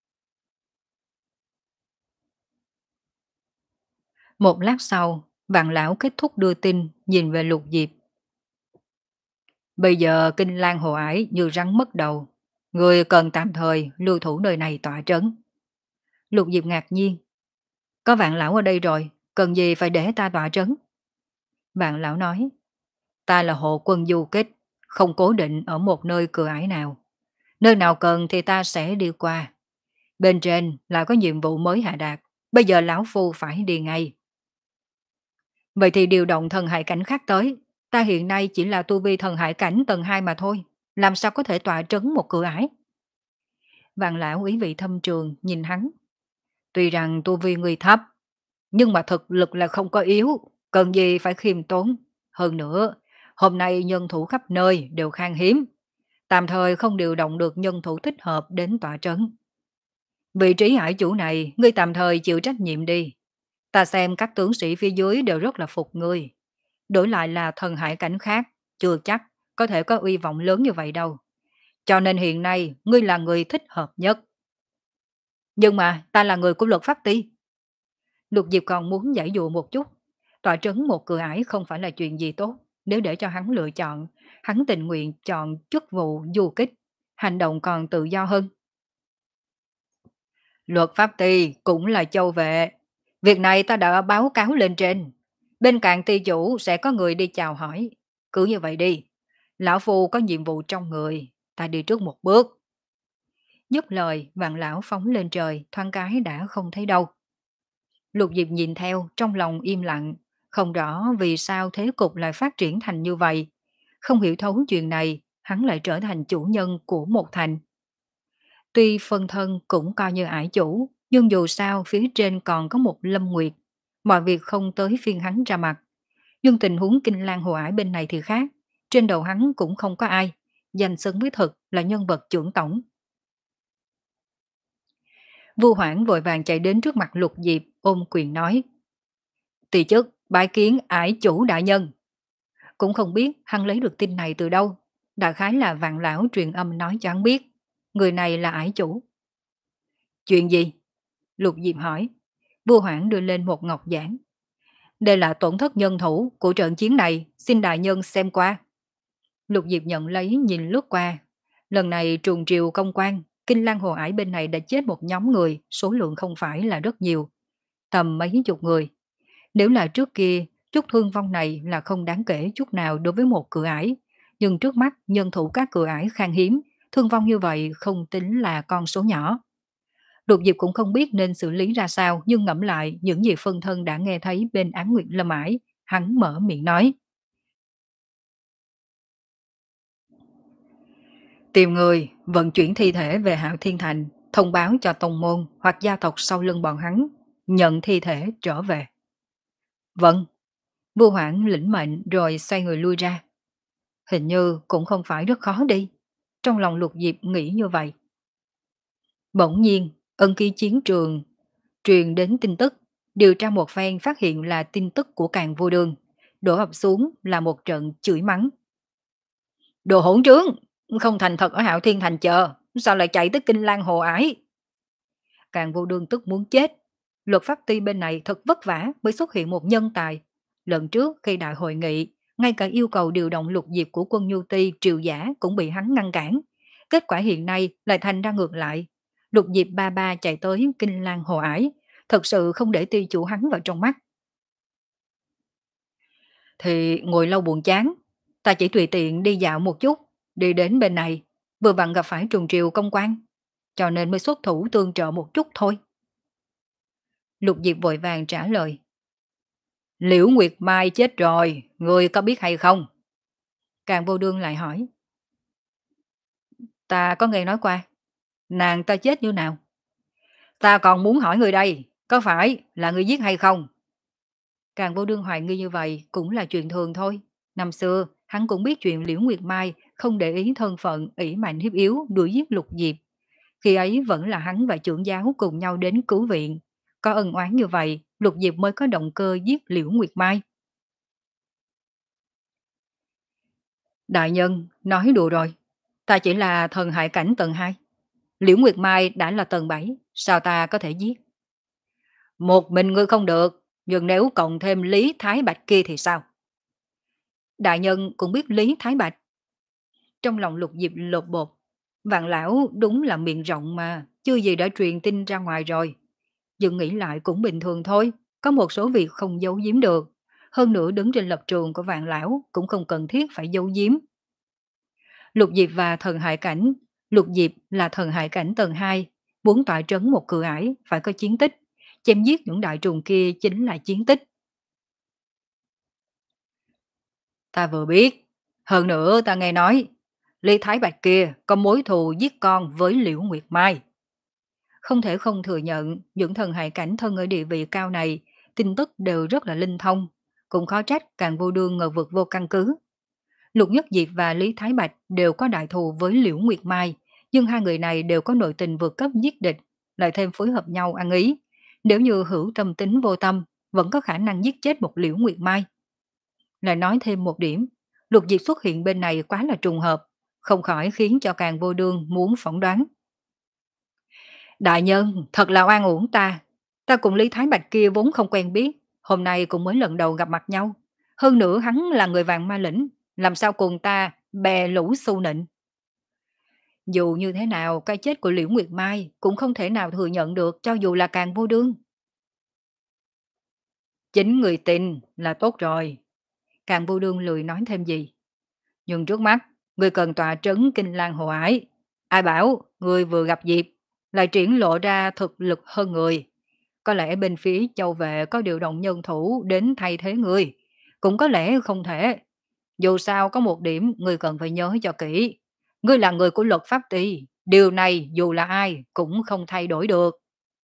Một lát sau, Vạn Lão kết thúc đưa tin, nhìn về Lục Diệp. Bây giờ Kinh Lan Hồ Ải như rắn mất đầu. Người cần tạm thời lưu thủ nơi này tọa trấn. Lục Diệp ngạc nhiên. Có Vạn Lão ở đây rồi, cần gì phải để ta tọa trấn? Vạn Lão nói. Ta là hộ quân du kích, không cố định ở một nơi cửa ải nào. Nơi nào cần thì ta sẽ đi qua. Bên trên là có nhiệm vụ mới hạ đạt. Bây giờ Lão Phu phải đi ngay. Vậy thì điều động thần hải cảnh khác tới. Ta hiện nay chỉ là tu vi thần hải cảnh tầng hai mà thôi. Làm sao có thể tọa trấn một cửa ải? Vạn Lão ý vị thâm trường nhìn hắn. Tuy rằng tu vi người thấp, nhưng mà thực lực là không có yếu. Cần gì phải khiêm tốn. Hơn nữa, hôm nay nhân thủ khắp nơi đều khan hiếm. Tạm thời không điều động được nhân thủ thích hợp đến tọa trấn. Vị trí hải chủ này, ngươi tạm thời chịu trách nhiệm đi. Ta xem các tướng sĩ phía dưới đều rất là phục ngươi. Đổi lại là thần hải cảnh khác, chưa chắc có thể có uy vọng lớn như vậy đâu. Cho nên hiện nay, ngươi là người thích hợp nhất. Nhưng mà, ta là người của luật pháp ti. Lục Diệp còn muốn giải dụ một chút. Tọa trấn một cửa ải không phải là chuyện gì tốt. Nếu để cho hắn lựa chọn, hắn tình nguyện chọn chức vụ du kích. Hành động còn tự do hơn. Luật pháp ti cũng là châu vệ. Việc này ta đã báo cáo lên trên. Bên cạnh ty chủ sẽ có người đi chào hỏi. Cứ như vậy đi. Lão Phu có nhiệm vụ trong người. Ta đi trước một bước. Dứt lời, Vạn Lão phóng lên trời, thoáng cái đã không thấy đâu. Lục Diệp nhìn theo, trong lòng im lặng. Không rõ vì sao thế cục lại phát triển thành như vậy. Không hiểu thấu chuyện này, hắn lại trở thành chủ nhân của một thành. Tuy phân thân cũng coi như ải chủ, nhưng dù sao phía trên còn có một Lâm Nguyệt, mọi việc không tới phiên hắn ra mặt. Nhưng tình huống Kinh Lan Hồ Ải bên này thì khác, trên đầu hắn cũng không có ai, danh xứng với thực là nhân vật trưởng tổng. Vu Hoảng vội vàng chạy đến trước mặt Lục Diệp, ôm quyền nói: "Tỳ chức bái kiến ải chủ đại nhân." Cũng không biết hắn lấy được tin này từ đâu, đại khái là Vạn lão truyền âm nói cho hắn biết, người này là ải chủ. "Chuyện gì?" Lục Diệp hỏi. Vua Hoảng đưa lên một ngọc giản. "Đây là tổn thất nhân thủ của trận chiến này, xin đại nhân xem qua." Lục Diệp nhận lấy nhìn lướt qua. Lần này trùng triều công quan, Kinh Lan Hồ Ải bên này đã chết một nhóm người, số lượng không phải là rất nhiều, tầm mấy chục người. Nếu là trước kia, chút thương vong này là không đáng kể chút nào đối với một cửa ải. Nhưng trước mắt nhân thủ các cửa ải khan hiếm, thương vong như vậy không tính là con số nhỏ. Lục Diệp cũng không biết nên xử lý ra sao, nhưng ngẫm lại những gì phân thân đã nghe thấy bên Án Nguyệt Lâm Ải, hắn mở miệng nói: "Tìm người, vận chuyển thi thể về Hạo Thiên Thành, thông báo cho tông môn hoặc gia tộc sau lưng bọn hắn, nhận thi thể trở về." "Vâng." Vua Hoảng lĩnh mệnh rồi xoay người lui ra. Hình như cũng không phải rất khó đi. Trong lòng Lục Diệp nghĩ như vậy. Bỗng nhiên, ân ký chiến trường truyền đến tin tức, điều tra một phen phát hiện là tin tức của Càn Vô Đường. Đổ ập xuống là một trận chửi mắng. "Đồ hỗn trướng, không thành thật ở Hạo Thiên Thành chờ, sao lại chạy tới Kinh Lan Hồ Ải?" Càn Vô Đường tức muốn chết. Luật pháp ty bên này thật vất vả mới xuất hiện một nhân tài. Lần trước khi đại hội nghị, ngay cả yêu cầu điều động lục diệp của quân Nhu Ti triều giả cũng bị hắn ngăn cản. Kết quả hiện nay lại thành ra ngược lại. Lục diệp ba ba chạy tới Kinh Lan Hồ Ải, thật sự không để ty chủ hắn vào trong mắt. Thì ngồi lâu buồn chán, ta chỉ tùy tiện đi dạo một chút, đi đến bên này, vừa vặn gặp phải trùng triều công quan, cho nên mới xuất thủ tương trợ một chút thôi. Lục Diệp vội vàng trả lời. Liễu Nguyệt Mai chết rồi, người có biết hay không? Càng Vô Đương lại hỏi. Ta có nghe nói qua. Nàng ta chết như nào? Ta còn muốn hỏi người đây, có phải là người giết hay không? Càng Vô Đương hoài nghi như vậy cũng là chuyện thường thôi. Năm xưa, hắn cũng biết chuyện Liễu Nguyệt Mai không để ý thân phận ỷ mạnh hiếp yếu đuổi giết Lục Diệp. Khi ấy vẫn là hắn và trưởng giáo cùng nhau đến cứu viện. Có ân oán như vậy, Lục Diệp mới có động cơ giết Liễu Nguyệt Mai. Đại nhân, nói đùa rồi. Ta chỉ là thần hải cảnh tầng hai. Liễu Nguyệt Mai đã là tầng bảy, sao ta có thể giết? Một mình ngươi không được, nhưng nếu cộng thêm Lý Thái Bạch kia thì sao? Đại nhân cũng biết Lý Thái Bạch. Trong lòng Lục Diệp lột bột. Vạn lão đúng là miệng rộng mà, chưa gì đã truyền tin ra ngoài rồi. Nhưng nghĩ lại cũng bình thường thôi, có một số việc không giấu giếm được. Hơn nữa đứng trên lập trường của vạn lão cũng không cần thiết phải giấu giếm. Lục Diệp và thần hải cảnh. Lục Diệp là thần hải cảnh tầng hai, muốn tọa trấn một cửa ải phải có chiến tích. Chém giết những đại trùng kia chính là chiến tích. Ta vừa biết. Hơn nữa ta nghe nói, Lý Thái Bạch kia có mối thù giết con với Liễu Nguyệt Mai. Không thể không thừa nhận, những thần hải cảnh thân ở địa vị cao này, tin tức đều rất là linh thông. Cũng khó trách càng vô đương ngờ vực vô căn cứ. Lục Nhất Diệp và Lý Thái Bạch đều có đại thù với Liễu Nguyệt Mai, nhưng hai người này đều có nội tình vượt cấp giết địch, lại thêm phối hợp nhau ăn ý. Nếu như hữu tâm tính vô tâm, vẫn có khả năng giết chết một Liễu Nguyệt Mai. Lại nói thêm một điểm, Lục Diệp xuất hiện bên này quá là trùng hợp, không khỏi khiến cho càng vô đương muốn phỏng đoán. Đại nhân, thật là oan uổng ta. Ta cùng Lý Thái Bạch kia vốn không quen biết, hôm nay cũng mới lần đầu gặp mặt nhau. Hơn nữa hắn là người vàng ma lĩnh, làm sao cùng ta bè lũ xu nịnh. Dù như thế nào, cái chết của Liễu Nguyệt Mai cũng không thể nào thừa nhận được cho dù là càng vô đương. Chính người tin là tốt rồi. Càng vô đương lười nói thêm gì. Nhưng trước mắt, người cần tọa trấn Kinh Lan Hồ Ải. Ai bảo người vừa gặp dịp, lại triển lộ ra thực lực hơn người. Có lẽ bên phía châu vệ có điều động nhân thủ đến thay thế người. Cũng có lẽ không thể. Dù sao có một điểm ngươi cần phải nhớ cho kỹ. Ngươi là người của luật pháp ty. Điều này dù là ai cũng không thay đổi được.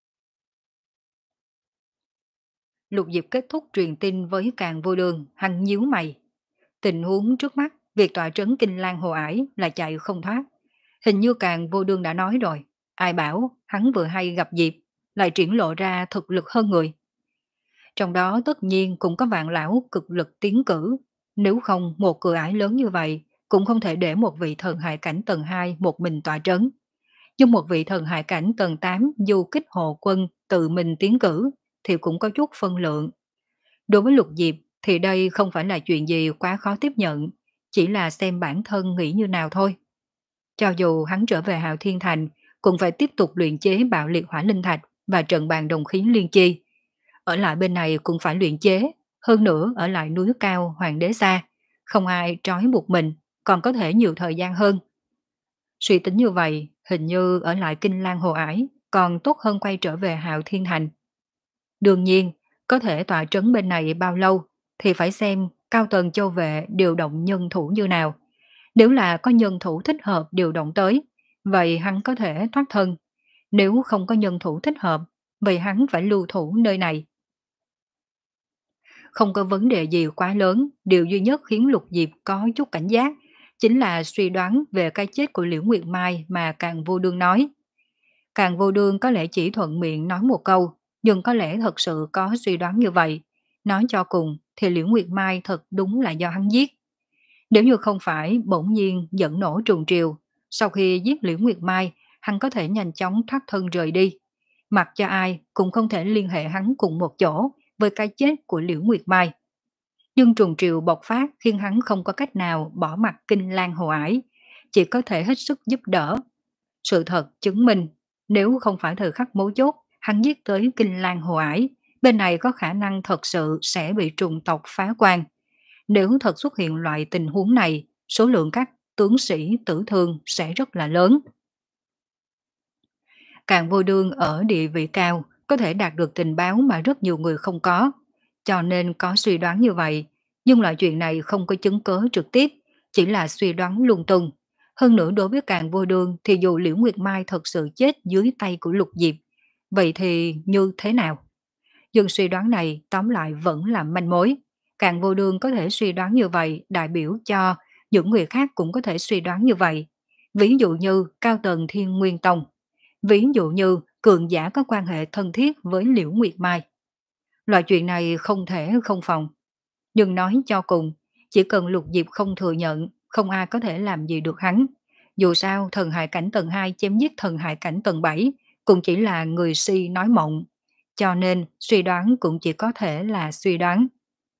Lục Diệp kết thúc truyền tin với Càng Vô Đường, hắn nhíu mày. Tình huống trước mắt, việc tọa trấn Kinh Lan Hồ Ải là chạy không thoát. Hình như Càng Vô Đường đã nói rồi, ai bảo hắn vừa hay gặp dịp, lại triển lộ ra thực lực hơn người. Trong đó tất nhiên cũng có vạn lão cực lực tiến cử, nếu không một cửa ải lớn như vậy cũng không thể để một vị thần hải cảnh tầng hai một mình tọa trấn. Nhưng một vị thần hải cảnh tầng tám du kích hộ quân tự mình tiến cử thì cũng có chút phân lượng. Đối với Lục Diệp thì đây không phải là chuyện gì quá khó tiếp nhận, chỉ là xem bản thân nghĩ như nào thôi. Cho dù hắn trở về Hạo Thiên Thành, cũng phải tiếp tục luyện chế bạo liệt hỏa linh thạch và trận bàn đồng khí liên chi. Ở lại bên này cũng phải luyện chế, hơn nữa ở lại núi cao Hoàng đế xa, không ai trói buộc mình, còn có thể nhiều thời gian hơn. Suy tính như vậy, hình như ở lại Kinh Lan Hồ Ải còn tốt hơn quay trở về Hạo Thiên Thành. Đương nhiên, có thể tọa trấn bên này bao lâu thì phải xem cao tầng châu vệ điều động nhân thủ như nào. Nếu là có nhân thủ thích hợp điều động tới, vậy hắn có thể thoát thân. Nếu không có nhân thủ thích hợp, vậy hắn phải lưu thủ nơi này. Không có vấn đề gì quá lớn, điều duy nhất khiến Lục Diệp có chút cảnh giác chính là suy đoán về cái chết của Liễu Nguyệt Mai mà Càng Vô Đương nói. Càng Vô Đương có lẽ chỉ thuận miệng nói một câu, nhưng có lẽ thật sự có suy đoán như vậy. Nói cho cùng thì Liễu Nguyệt Mai thật đúng là do hắn giết. Nếu như không phải bỗng nhiên dẫn nổ trùng triều, sau khi giết Liễu Nguyệt Mai, hắn có thể nhanh chóng thoát thân rời đi. Mặc cho ai cũng không thể liên hệ hắn cùng một chỗ với cái chết của Liễu Nguyệt Mai. Nhưng trùng triều bộc phát khiến hắn không có cách nào bỏ mặt Kinh Lan Hồ Ải, chỉ có thể hết sức giúp đỡ. Sự thật chứng minh, nếu không phải thời khắc mấu chốt, hắn giết tới Kinh Lan Hồ Ải, bên này có khả năng thật sự sẽ bị trùng tộc phá quan. Nếu thật xuất hiện loại tình huống này, số lượng các tướng sĩ tử thương sẽ rất là lớn. Càng Vô Đương ở địa vị cao, có thể đạt được tình báo mà rất nhiều người không có, cho nên có suy đoán như vậy, nhưng loại chuyện này không có chứng cớ trực tiếp, chỉ là suy đoán lung tung. Hơn nữa đối với Càng Vô Đương thì dù Liễu Nguyệt Mai thật sự chết dưới tay của Lục Diệp, vậy thì như thế nào? Nhưng suy đoán này tóm lại vẫn là manh mối. Càng Vô Đương có thể suy đoán như vậy đại biểu cho những người khác cũng có thể suy đoán như vậy. Ví dụ như Cao Tần Thiên Nguyên Tông, ví dụ như cường giả có quan hệ thân thiết với Liễu Nguyệt Mai. Loại chuyện này không thể không phòng. Nhưng nói cho cùng, chỉ cần Lục Diệp không thừa nhận, không ai có thể làm gì được hắn. Dù sao thần hại cảnh tầng hai chém giết thần hại cảnh tầng bảy cũng chỉ là người si nói mộng. Cho nên suy đoán cũng chỉ có thể là suy đoán.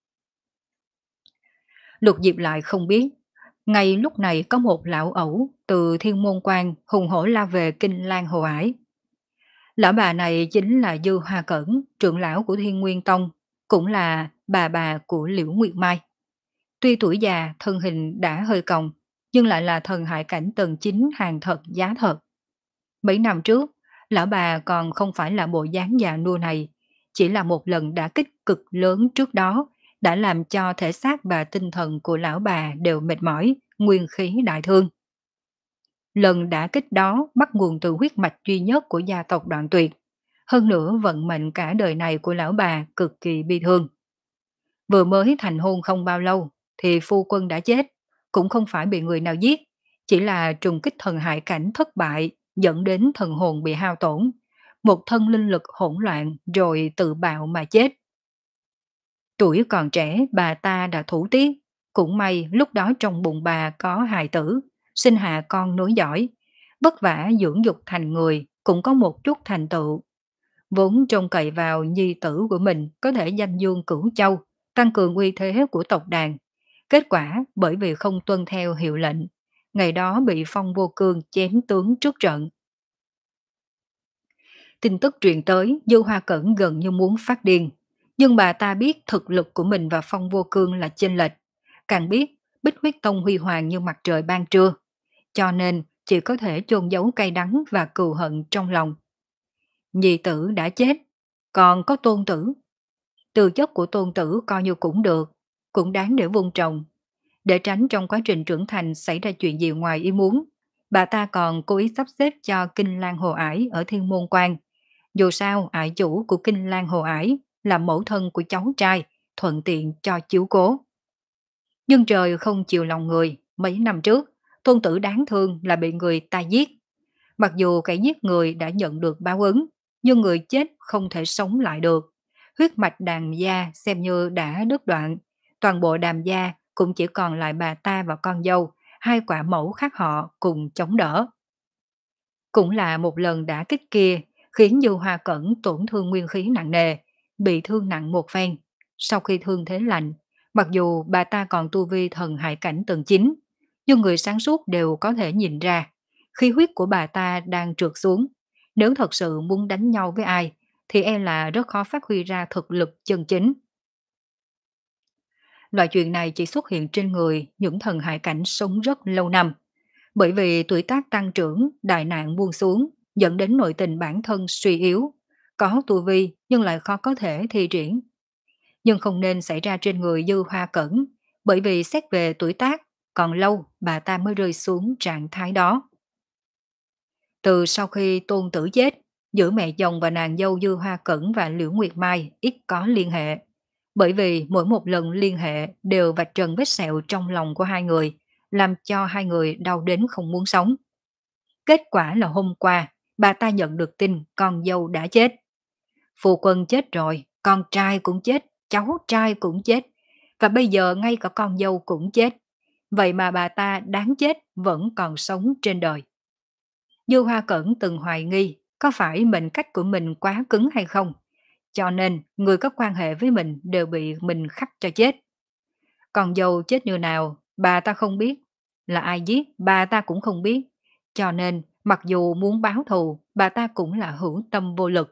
Lục Diệp lại không biết. Ngay lúc này có một lão ẩu từ Thiên Môn Quan hùng hổ lao về Kinh Lan Hồ Ải. Lão bà này chính là Dư Hoa Cẩn, trưởng lão của Thiên Nguyên Tông, cũng là bà bà của Liễu Nguyệt Mai. Tuy tuổi già, thân hình đã hơi còng, nhưng lại là thần hại cảnh tầng chín hàng thật giá thật. Mấy năm trước, lão bà còn không phải là bộ dáng già nua này, chỉ là một lần đả kích cực lớn trước đó đã làm cho thể xác và tinh thần của lão bà đều mệt mỏi, nguyên khí đại thương. Lần đả kích đó bắt nguồn từ huyết mạch duy nhất của gia tộc Đoạn Tuyệt. Hơn nữa vận mệnh cả đời này của lão bà cực kỳ bi thương. Vừa mới thành hôn không bao lâu thì phu quân đã chết, cũng không phải bị người nào giết, chỉ là trùng kích thần hại cảnh thất bại dẫn đến thần hồn bị hao tổn, một thân linh lực hỗn loạn rồi tự bạo mà chết. Tuổi còn trẻ bà ta đã thủ tiết, cũng may lúc đó trong bụng bà có hài tử, sinh hạ con nối dõi, vất vả dưỡng dục thành người cũng có một chút thành tựu. Vốn trông cậy vào nhi tử của mình có thể danh dương cửu châu, tăng cường uy thế của tộc đàn. Kết quả bởi vì không tuân theo hiệu lệnh, ngày đó bị Phong Vô Cương chém tướng trước trận. Tin tức truyền tới, Dư Hoa Cẩn gần như muốn phát điên. Nhưng bà ta biết thực lực của mình và Phong Vô Cương là chênh lệch, càng biết Bích Huyết Tông huy hoàng như mặt trời ban trưa, cho nên chỉ có thể chôn giấu cay đắng và cừu hận trong lòng. Nhi tử đã chết, còn có tôn tử. Tư chất của tôn tử coi như cũng được, cũng đáng để vun trồng. Để tránh trong quá trình trưởng thành xảy ra chuyện gì ngoài ý muốn, bà ta còn cố ý sắp xếp cho Kinh Lan Hồ Ải ở Thiên Môn Quan. Dù sao, ải chủ của Kinh Lan Hồ Ải là mẫu thân của cháu trai, thuận tiện cho chiếu cố. Nhưng trời không chiều lòng người, mấy năm trước, tôn tử đáng thương là bị người ta giết. Mặc dù kẻ giết người đã nhận được báo ứng, nhưng người chết không thể sống lại được. Huyết mạch đàn gia xem như đã đứt đoạn, toàn bộ đàm gia cũng chỉ còn lại bà ta và con dâu, hai quả mẫu khác họ cùng chống đỡ. Cũng là một lần đả kích kia khiến Dư Hoa Cẩn tổn thương nguyên khí nặng nề, bị thương nặng một phen. Sau khi thương thế lành, mặc dù bà ta còn tu vi thần hải cảnh tầng chín, nhưng người sáng suốt đều có thể nhìn ra, khí huyết của bà ta đang trượt xuống. Nếu thật sự muốn đánh nhau với ai, thì e là rất khó phát huy ra thực lực chân chính. Loại chuyện này chỉ xuất hiện trên người những thần hải cảnh sống rất lâu năm. Bởi vì tuổi tác tăng trưởng, đại nạn buông xuống, dẫn đến nội tình bản thân suy yếu, có tu vi nhưng lại khó có thể thi triển. Nhưng không nên xảy ra trên người Dư Hoa Cẩn, bởi vì xét về tuổi tác, còn lâu bà ta mới rơi xuống trạng thái đó. Từ sau khi tôn tử chết, giữa mẹ chồng và nàng dâu Dư Hoa Cẩn và Liễu Nguyệt Mai ít có liên hệ. Bởi vì mỗi một lần liên hệ đều vạch trần vết sẹo trong lòng của hai người, làm cho hai người đau đến không muốn sống. Kết quả là hôm qua, bà ta nhận được tin con dâu đã chết. Phu quân chết rồi, con trai cũng chết, cháu trai cũng chết, và bây giờ ngay cả con dâu cũng chết. Vậy mà bà ta đáng chết vẫn còn sống trên đời. Dư Hoa Cẩn từng hoài nghi có phải mệnh cách của mình quá cứng hay không, cho nên người có quan hệ với mình đều bị mình khắc cho chết. Còn dâu chết như nào, bà ta không biết, là ai giết bà ta cũng không biết, cho nên mặc dù muốn báo thù, bà ta cũng là hữu tâm vô lực.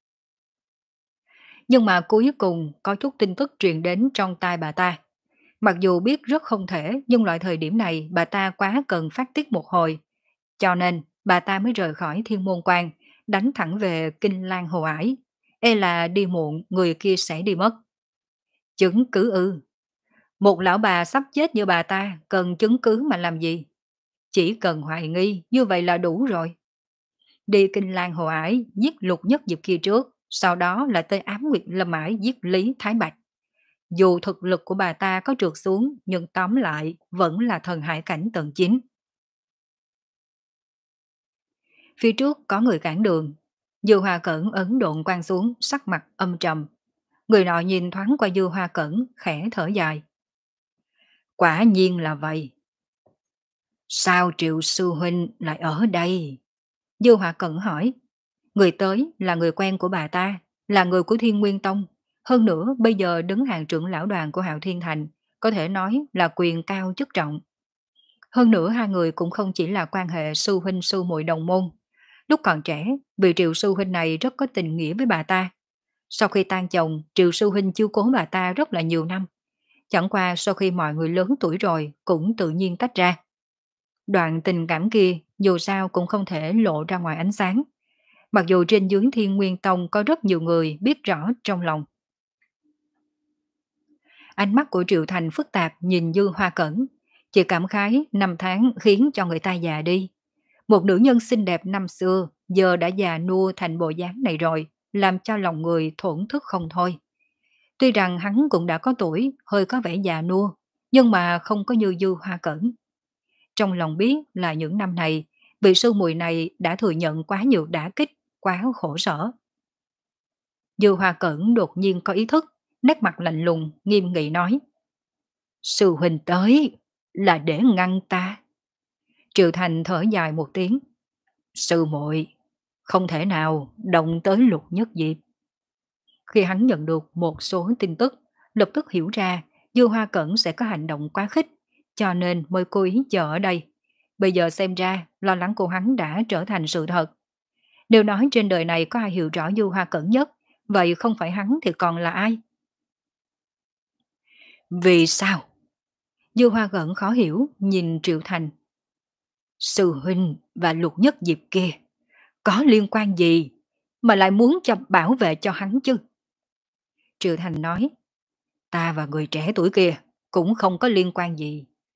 Nhưng mà cuối cùng có chút tin tức truyền đến trong tai bà ta. Mặc dù biết rất không thể, nhưng loại thời điểm này bà ta quá cần phát tiết một hồi. Cho nên bà ta mới rời khỏi Thiên Môn Quan, đánh thẳng về Kinh Lan Hồ Ải. E là đi muộn, người kia sẽ đi mất. Chứng cứ ư? Một lão bà sắp chết như bà ta, cần chứng cứ mà làm gì? Chỉ cần hoài nghi, như vậy là đủ rồi. Đi Kinh Lan Hồ Ải, giết Lục Nhất Diệp kia trước, sau đó là tới Ám Nguyệt Lâm Ải giết Lý Thái Bạch. Dù thực lực của bà ta có trượt xuống, nhưng tóm lại vẫn là thần hải cảnh tầng chín. Phía trước có người cản đường. Dư Hoa Cẩn ấn độn quan xuống, sắc mặt âm trầm. Người nọ nhìn thoáng qua Dư Hoa Cẩn, khẽ thở dài. Quả nhiên là vậy. Sao Triệu Sư Huynh lại ở đây? Dư Hoa Cẩn hỏi. Người tới là người quen của bà ta, là người của Thiên Nguyên Tông. Hơn nữa bây giờ đứng hàng trưởng lão đoàn của Hạo Thiên Thành, có thể nói là quyền cao chức trọng. Hơn nữa hai người cũng không chỉ là quan hệ sư huynh sư muội đồng môn. Lúc còn trẻ, vị Triệu Sư Huynh này rất có tình nghĩa với bà ta. Sau khi tan chồng, Triệu Sư Huynh chiếu cố bà ta rất là nhiều năm. Chẳng qua sau khi mọi người lớn tuổi rồi cũng tự nhiên tách ra. Đoạn tình cảm kia dù sao cũng không thể lộ ra ngoài ánh sáng. Mặc dù trên dưới Thiên Nguyên Tông có rất nhiều người biết rõ trong lòng. Ánh mắt của Triệu Thành phức tạp nhìn Dư Hoa Cẩn. Chỉ cảm khái năm tháng khiến cho người ta già đi. Một nữ nhân xinh đẹp năm xưa giờ đã già nua thành bộ dáng này rồi, làm cho lòng người thổn thức không thôi. Tuy rằng hắn cũng đã có tuổi, hơi có vẻ già nua, nhưng mà không có như Dư Hoa Cẩn. Trong lòng biết là những năm này, vị sư muội này đã thừa nhận quá nhiều đả kích, quá khổ sở. Dư Hoa Cẩn đột nhiên có ý thức, nét mặt lạnh lùng, nghiêm nghị nói. Sư huynh tới, là để ngăn ta. Triệu Thành thở dài một tiếng. Sư muội không thể nào động tới Lục Nhất Diệp. Khi hắn nhận được một số tin tức, lập tức hiểu ra Dư Hoa Cẩn sẽ có hành động quá khích, cho nên mới cố ý chờ ở đây. Bây giờ xem ra lo lắng của hắn đã trở thành sự thật. Nếu nói trên đời này có ai hiểu rõ Dư Hoa Cẩn nhất, vậy không phải hắn thì còn là ai? Vì sao? Dư Hoa Cẩn khó hiểu nhìn Triệu Thành. Sư huynh và Lục Nhất Diệp kia có liên quan gì mà lại muốn cho bảo vệ cho hắn chứ? Triệu Thành nói, ta và người trẻ tuổi kia cũng không có liên quan gì.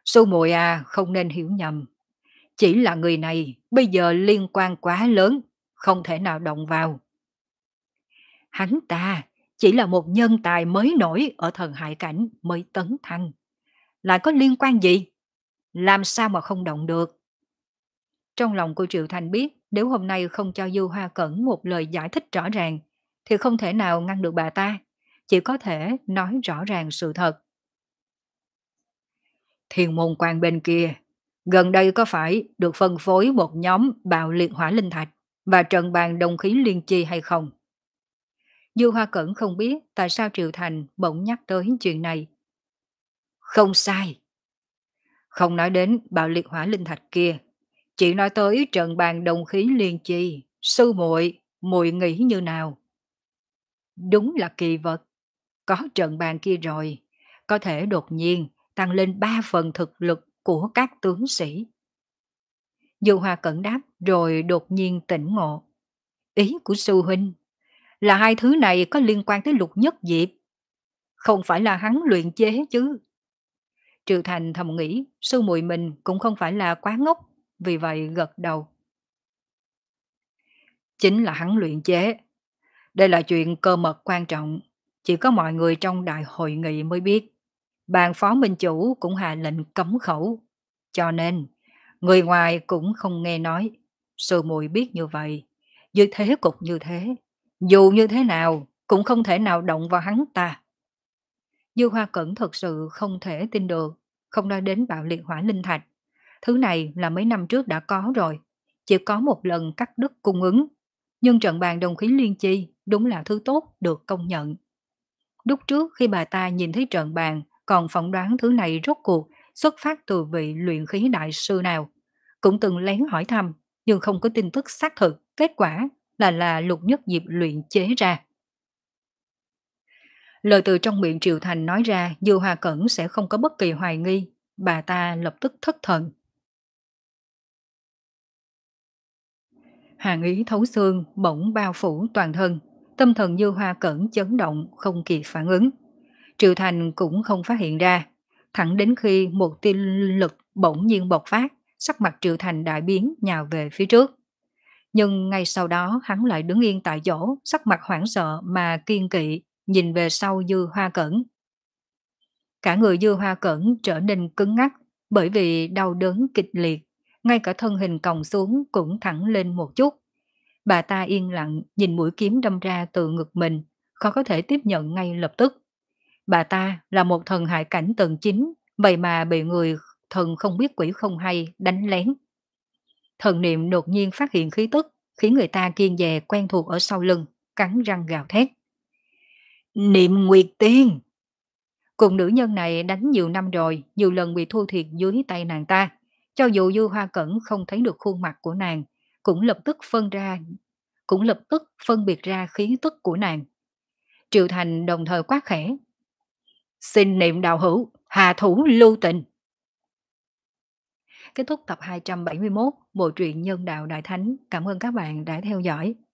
Sư muội à, không nên hiểu nhầm. Chỉ là người này bây giờ liên quan quá lớn, không thể nào động vào. Hắn ta chỉ là một nhân tài mới nổi ở thần hải cảnh mới tấn thăng. Lại có liên quan gì? Làm sao mà không động được? Trong lòng cô Triệu Thành biết nếu hôm nay không cho Du Hoa Cẩn một lời giải thích rõ ràng thì không thể nào ngăn được bà ta. Chỉ có thể nói rõ ràng sự thật. Thiên môn quan bên kia, gần đây có phải được phân phối một nhóm bạo liệt hỏa linh thạch và trận bàn đồng khí liên chi hay không? Du Hoa Cẩn không biết tại sao Triệu Thành bỗng nhắc tới chuyện này. Không sai. Không nói đến bạo liệt hỏa linh thạch kia, chỉ nói tới trận bàn đồng khí liên chi, sư muội, muội nghĩ như nào? Đúng là kỳ vật, có trận bàn kia rồi, có thể đột nhiên tăng lên ba phần thực lực của các tướng sĩ. Du Hoa Cẩn đáp rồi đột nhiên tỉnh ngộ. Ý của sư huynh là hai thứ này có liên quan tới Lục Nhất Diệp, không phải là hắn luyện chế chứ. Triệu Thành thầm nghĩ sư muội mình cũng không phải là quá ngốc, vì vậy gật đầu. Chính là hắn luyện chế. Đây là chuyện cơ mật quan trọng, chỉ có mọi người trong đại hội nghị mới biết. Bàn phó minh chủ cũng hạ lệnh cấm khẩu. Cho nên, người ngoài cũng không nghe nói. Sư muội biết như vậy, dưới thế cục như thế, dù như thế nào cũng không thể nào động vào hắn ta. Dư Hoa Cẩn thật sự không thể tin được, không nói đến bạo liệt hỏa linh thạch. Thứ này là mấy năm trước đã có rồi, chỉ có một lần cắt đứt cung ứng. Nhưng trận bàn đồng khí liên chi đúng là thứ tốt được công nhận. Lúc trước khi bà ta nhìn thấy trận bàn còn phỏng đoán thứ này rốt cuộc xuất phát từ vị luyện khí đại sư nào. Cũng từng lén hỏi thăm nhưng không có tin tức xác thực, kết quả là là Lục Nhất Diệp luyện chế ra. Lời từ trong miệng Triệu Thành nói ra Dư Hoa Cẩn sẽ không có bất kỳ hoài nghi, bà ta lập tức thất thần. Hàn ý thấu xương bỗng bao phủ toàn thân, tâm thần Dư Hoa Cẩn chấn động không kịp phản ứng. Triệu Thành cũng không phát hiện ra, thẳng đến khi một tia lực bỗng nhiên bộc phát, sắc mặt Triệu Thành đại biến nhào về phía trước. Nhưng ngay sau đó hắn lại đứng yên tại chỗ, sắc mặt hoảng sợ mà kiên kỵ, nhìn về sau Dư Hoa Cẩn. Cả người Dư Hoa Cẩn trở nên cứng ngắc, bởi vì đau đớn kịch liệt, ngay cả thân hình còng xuống cũng thẳng lên một chút. Bà ta yên lặng nhìn mũi kiếm đâm ra từ ngực mình, khó có thể tiếp nhận ngay lập tức. Bà ta là một thần hải cảnh tầng chín, vậy mà bị người thần không biết quỷ không hay đánh lén. Thần niệm đột nhiên phát hiện khí tức, khiến người ta kiêng dè quen thuộc ở sau lưng, cắn răng gào thét. Niệm Nguyệt Tiên! Cùng nữ nhân này đánh nhiều năm rồi, nhiều lần bị thua thiệt dưới tay nàng ta. Cho dù Dư Hoa Cẩn không thấy được khuôn mặt của nàng, cũng lập tức phân ra, cũng lập tức phân biệt ra khí tức của nàng. Triệu Thành đồng thời quát khẽ. Xin niệm đạo hữu, hà thủ lưu tình. Kết thúc tập hai trăm bảy mươi mốt Bộ truyện Nhân đạo Đại Thánh. Cảm ơn các bạn đã theo dõi.